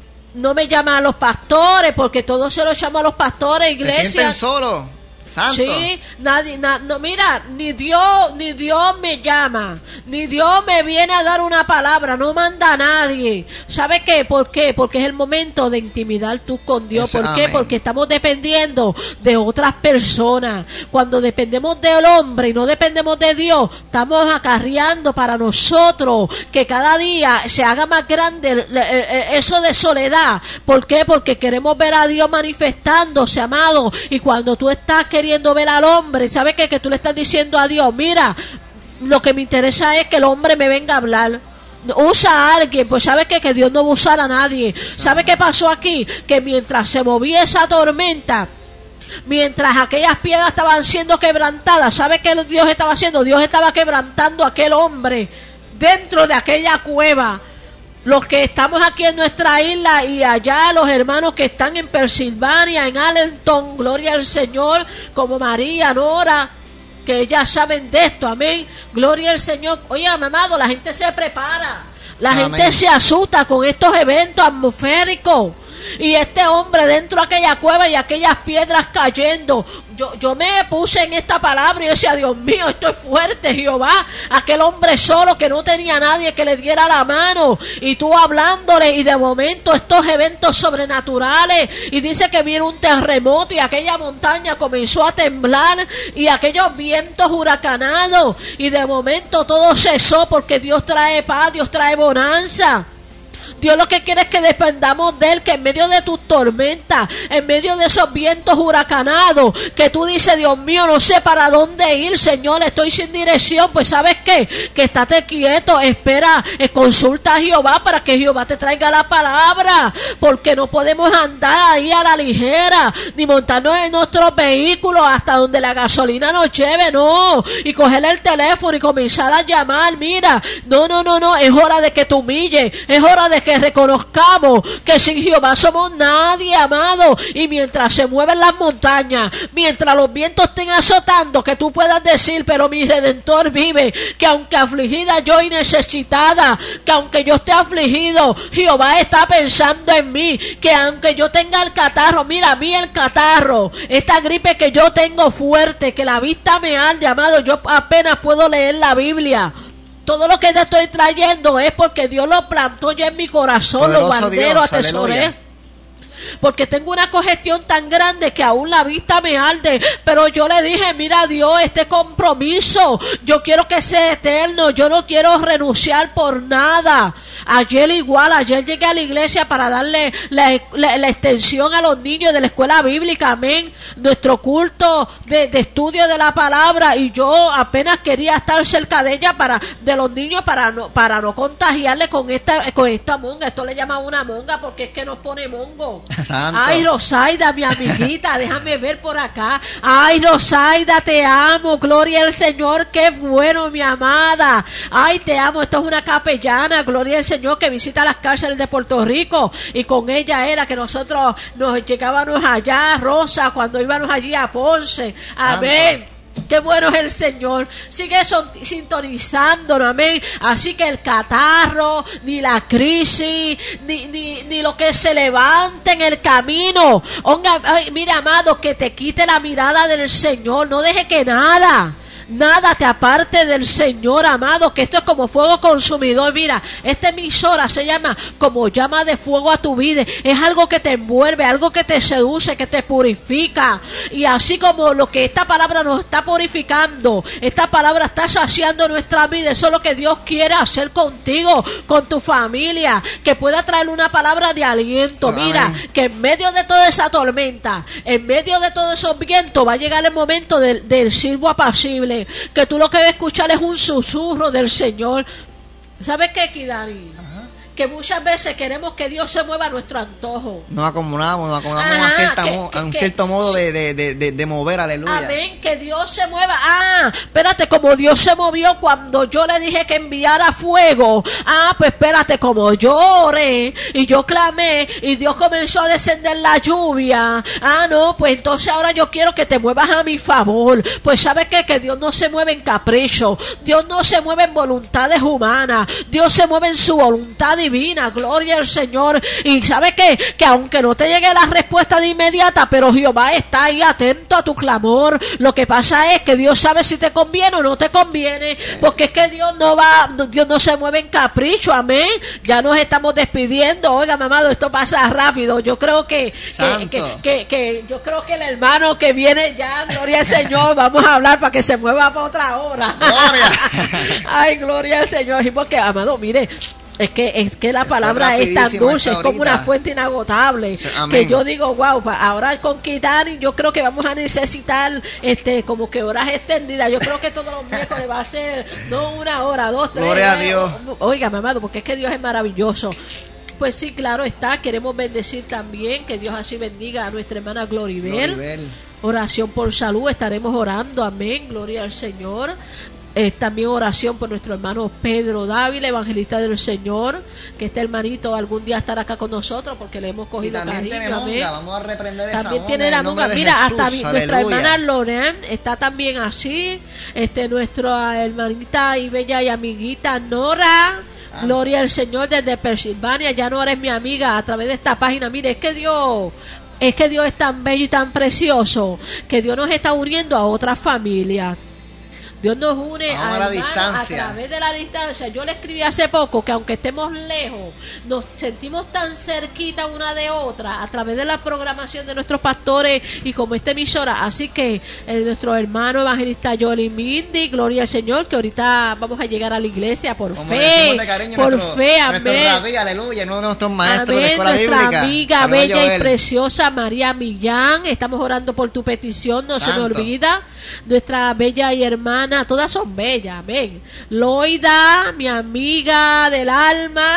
No me llaman a los pastores, porque todos se los llaman a los pastores, Se sienten iglesias. solos, santo. Sí, nadie, na- no, mira, ni Dios, ni Dios me llama, ni Dios me viene a dar una palabra, no manda a nadie. ¿Sabe qué? ¿Por qué? Porque es el momento de intimidar tú con Dios. Eso, ¿Por qué? amén. Porque estamos dependiendo de otras personas. Cuando dependemos del hombre y no dependemos de Dios, estamos acarreando para nosotros que cada día se haga más grande el- el- el- eso de soledad. ¿Por qué? Porque queremos ver a Dios manifestándose, amado. Y cuando tú estás queriendo ver al hombre, ¿sabes qué? Que tú le estás diciendo a Dios, mira, lo que me interesa es que el hombre me venga a hablar. Usa a alguien, pues ¿sabe qué? Que Dios no va a usar a nadie. ¿Sabe qué pasó aquí? Que mientras se movía esa tormenta, mientras aquellas piedras estaban siendo quebrantadas, ¿sabe qué Dios estaba haciendo? Dios estaba quebrantando a aquel hombre dentro de aquella cueva. Los que estamos aquí en nuestra isla y allá los hermanos que están en Pensilvania, en Allenton, gloria al Señor, como María, Nora, que ellas saben de esto, amén, gloria al Señor. Oye, amado, la gente se prepara, la Amén. gente se asusta con estos eventos atmosféricos. Y este hombre dentro de aquella cueva y aquellas piedras cayendo. Yo, yo me puse en esta palabra y decía, Dios mío, esto es fuerte, Jehová. Aquel hombre solo que no tenía nadie que le diera la mano. Y tú hablándole, y de momento estos eventos sobrenaturales. Y dice que vino un terremoto y aquella montaña comenzó a temblar. Y aquellos vientos huracanados. Y de momento todo cesó, porque Dios trae paz, Dios trae bonanza. Dios lo que quiere es que dependamos de Él, que en medio de tus tormentas, en medio de esos vientos huracanados, que tú dices, Dios mío, no sé para dónde ir, Señor, estoy sin dirección. Pues ¿sabes qué? Que estate quieto, espera, eh, consulta a Jehová para que Jehová te traiga la palabra, porque no podemos andar ahí a la ligera, ni montarnos en nuestros vehículos hasta donde la gasolina nos lleve, no, y coger el teléfono y comenzar a llamar. Mira, no, no, no, no, es hora de que te humilles, es hora de que reconozcamos que sin Jehová somos nadie, amado. Y mientras se mueven las montañas, mientras los vientos estén azotando, que tú puedas decir, pero mi Redentor vive, que aunque afligida yo y necesitada, que aunque yo esté afligido, Jehová está pensando en mí, que aunque yo tenga el catarro, mira, a mí el catarro, esta gripe que yo tengo fuerte, que la vista me arde, amado, yo apenas puedo leer la Biblia. Todo lo que te estoy trayendo es porque Dios lo plantó ya en mi corazón, Poderoso lo guardé, Dios, lo atesoré. aleluya. Porque tengo una congestión tan grande que aún la vista me arde. Pero yo le dije, mira Dios, este compromiso, yo quiero que sea eterno, yo no quiero renunciar por nada. Ayer igual, ayer llegué a la iglesia para darle la, la, la extensión a los niños de la escuela bíblica, amén, nuestro culto de, de estudio de la palabra, y yo apenas quería estar cerca de ella, para de los niños, para no, para no contagiarle con esta, con esta monga. Esto le llama una monga porque es que nos pone mongo. Santo. Ay, Rosaida, mi amiguita, déjame ver por acá. Ay, Rosaida, te amo, gloria al Señor, qué bueno, mi amada. Ay, te amo, esto es una capellana, gloria al Señor, que visita las cárceles de Puerto Rico, y con ella era que nosotros nos llegábamos allá, Rosa, cuando íbamos allí a Ponce. Amén. Qué bueno es el Señor. Sigue son, sintonizándonos, amén. Así que el catarro, ni la crisis, ni, ni, ni lo que se levante en el camino. Onga, ay, mira, amado, que te quite la mirada del Señor. No deje que nada. Nada te aparte del Señor, amado, que esto es como fuego consumidor. Mira, esta emisora se llama como llama de fuego a tu vida. Es algo que te envuelve, algo que te seduce, que te purifica. Y así como lo que esta palabra nos está purificando, esta palabra está saciando nuestra vida. Eso es lo que Dios quiere hacer contigo, con tu familia, que pueda traer una palabra de aliento. Amén. Mira, que en medio de toda esa tormenta, en medio de todos esos vientos, va a llegar el momento del, del silbo apacible. Que tú lo que vas a escuchar es un susurro del Señor. ¿Sabes qué, Kidani? Ajá. Que muchas veces queremos que Dios se mueva a nuestro antojo. Nos acomodamos, nos acomodamos Ajá, a, cierta que, mo- que, a un que, cierto modo de, de, de, de, de mover, aleluya. Amén, que Dios se mueva. Ah, espérate, como Dios se movió cuando yo le dije que enviara fuego. Ah, pues espérate, como yo oré y yo clamé y Dios comenzó a descender la lluvia. Ah, no, pues entonces ahora yo quiero que te muevas a mi favor. Pues ¿sabes qué? Que Dios no se mueve en capricho. Dios no se mueve en voluntades humanas. Dios se mueve en su voluntad divina, gloria al Señor. Y ¿sabe qué? Que aunque no te llegue la respuesta de inmediata, pero Jehová está ahí atento a tu clamor. Lo que pasa es que Dios sabe si te conviene o no te conviene, porque es que Dios no va, Dios no se mueve en capricho, amén. Ya nos estamos despidiendo. Oiga, mamado, esto pasa rápido. Yo creo que que, que, que, que yo creo que el hermano que viene ya, gloria al Señor, vamos a hablar para que se mueva para otra hora. Gloria. Ay, gloria al Señor. Y porque, amado, mire, Es que, es que la palabra es tan dulce, es como una fuente inagotable. Amén. Que yo digo, wow, ahora con Kitani yo creo que vamos a necesitar este como que horas extendidas. Yo creo que todos los miércoles va a ser no una hora, dos, tres. Gloria a Dios. Oiga, mamado, porque es que Dios es maravilloso. Pues sí, claro está, queremos bendecir también, que Dios así bendiga a nuestra hermana Gloribel. Gloribel. Oración por salud, estaremos orando, amén, gloria al Señor. Eh, también oración por nuestro hermano Pedro Dávila, evangelista del Señor, que este hermanito algún día estará acá con nosotros porque le hemos cogido cariño. Amén. Vamos a reprender esa también tiene la monga. Mira, Jesús, hasta aleluya. Nuestra hermana Lorena está también así. Este, nuestra hermanita y bella y amiguita Nora. Ah. Gloria al Señor desde Pensilvania. Ya Nora es mi amiga a través de esta página. Mire, es que Dios. Es que Dios es tan bello y tan precioso que Dios nos está uniendo a otra familia. Dios nos une a, la distancia. A través de la distancia. Yo le escribí hace poco que aunque estemos lejos, nos sentimos tan cerquita una de otra a través de la programación de nuestros pastores y como esta emisora. Así que eh, nuestro hermano evangelista Yoli Mindy, gloria al Señor, que ahorita vamos a llegar a la iglesia por como fe, cariño, por nuestro, fe, amén. Rabí, aleluya, uno de nuestros maestros amén, de escuela nuestra bíblica. Amiga Saludos bella Joel. Y preciosa María Millán, estamos orando por tu petición, no Santo. Se me olvida. Nuestra bella y hermana, todas son bellas, amén. Loida, mi amiga del alma,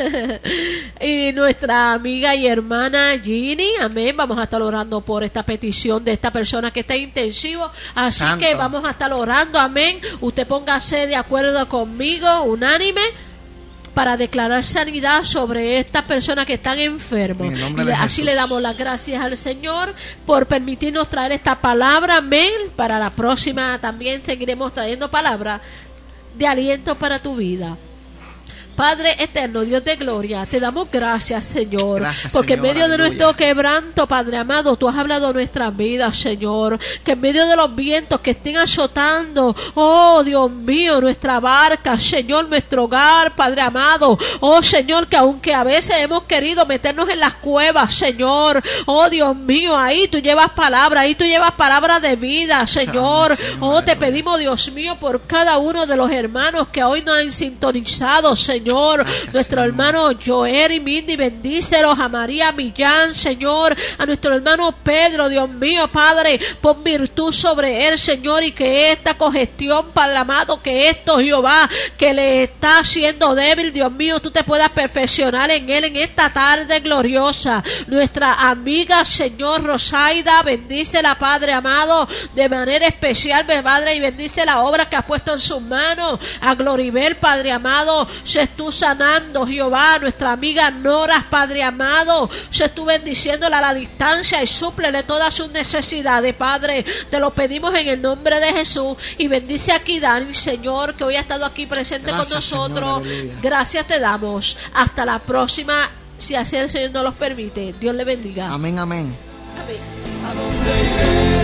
y nuestra amiga y hermana Ginny, amén. Vamos a estar orando por esta petición de esta persona que está intensivo, así Santo. Que vamos a estar orando, amén. Usted póngase de acuerdo conmigo, unánime, para declarar sanidad sobre estas personas que están enfermos. Y así le damos las gracias al Señor por permitirnos traer esta palabra, amén. Para la próxima también seguiremos trayendo palabras de aliento para tu vida. Padre eterno, Dios de gloria, te damos gracias, Señor, gracias, porque Señor, en medio aleluya. De nuestro quebranto, Padre amado, tú has hablado de nuestra vida, Señor, que en medio de los vientos que estén azotando, oh Dios mío, nuestra barca, Señor, nuestro hogar, Padre amado, oh Señor, que aunque a veces hemos querido meternos en las cuevas, Señor, oh Dios mío, ahí tú llevas palabra, ahí tú llevas palabra de vida, Señor, Señor oh te pedimos, Dios mío, por cada uno de los hermanos que hoy nos han sintonizado, Señor. Señor, gracias, nuestro Señor. Hermano Joel y Mindy, bendícelos, a María Millán, Señor, a nuestro hermano Pedro, Dios mío, Padre, pon virtud sobre él, Señor, y que esta congestión, Padre amado, que esto, Jehová, que le está haciendo débil, Dios mío, tú te puedas perfeccionar en él en esta tarde gloriosa. Nuestra amiga, Señor, Rosaida, bendícela, Padre amado, de manera especial, Padre, y bendice la obra que has puesto en sus manos. A Gloribel, Padre amado, se tú sanando, Jehová, nuestra amiga Nora, Padre amado. Sé tú bendiciéndola a la distancia y súplele todas sus necesidades, Padre. Te lo pedimos en el nombre de Jesús. Y bendice aquí Dani, Señor, que hoy ha estado aquí presente Gracias, con nosotros. Señor, gracias te damos. Hasta la próxima, si así el Señor nos los permite. Dios le bendiga. Amén, amén. Amén. ¿A dónde iré?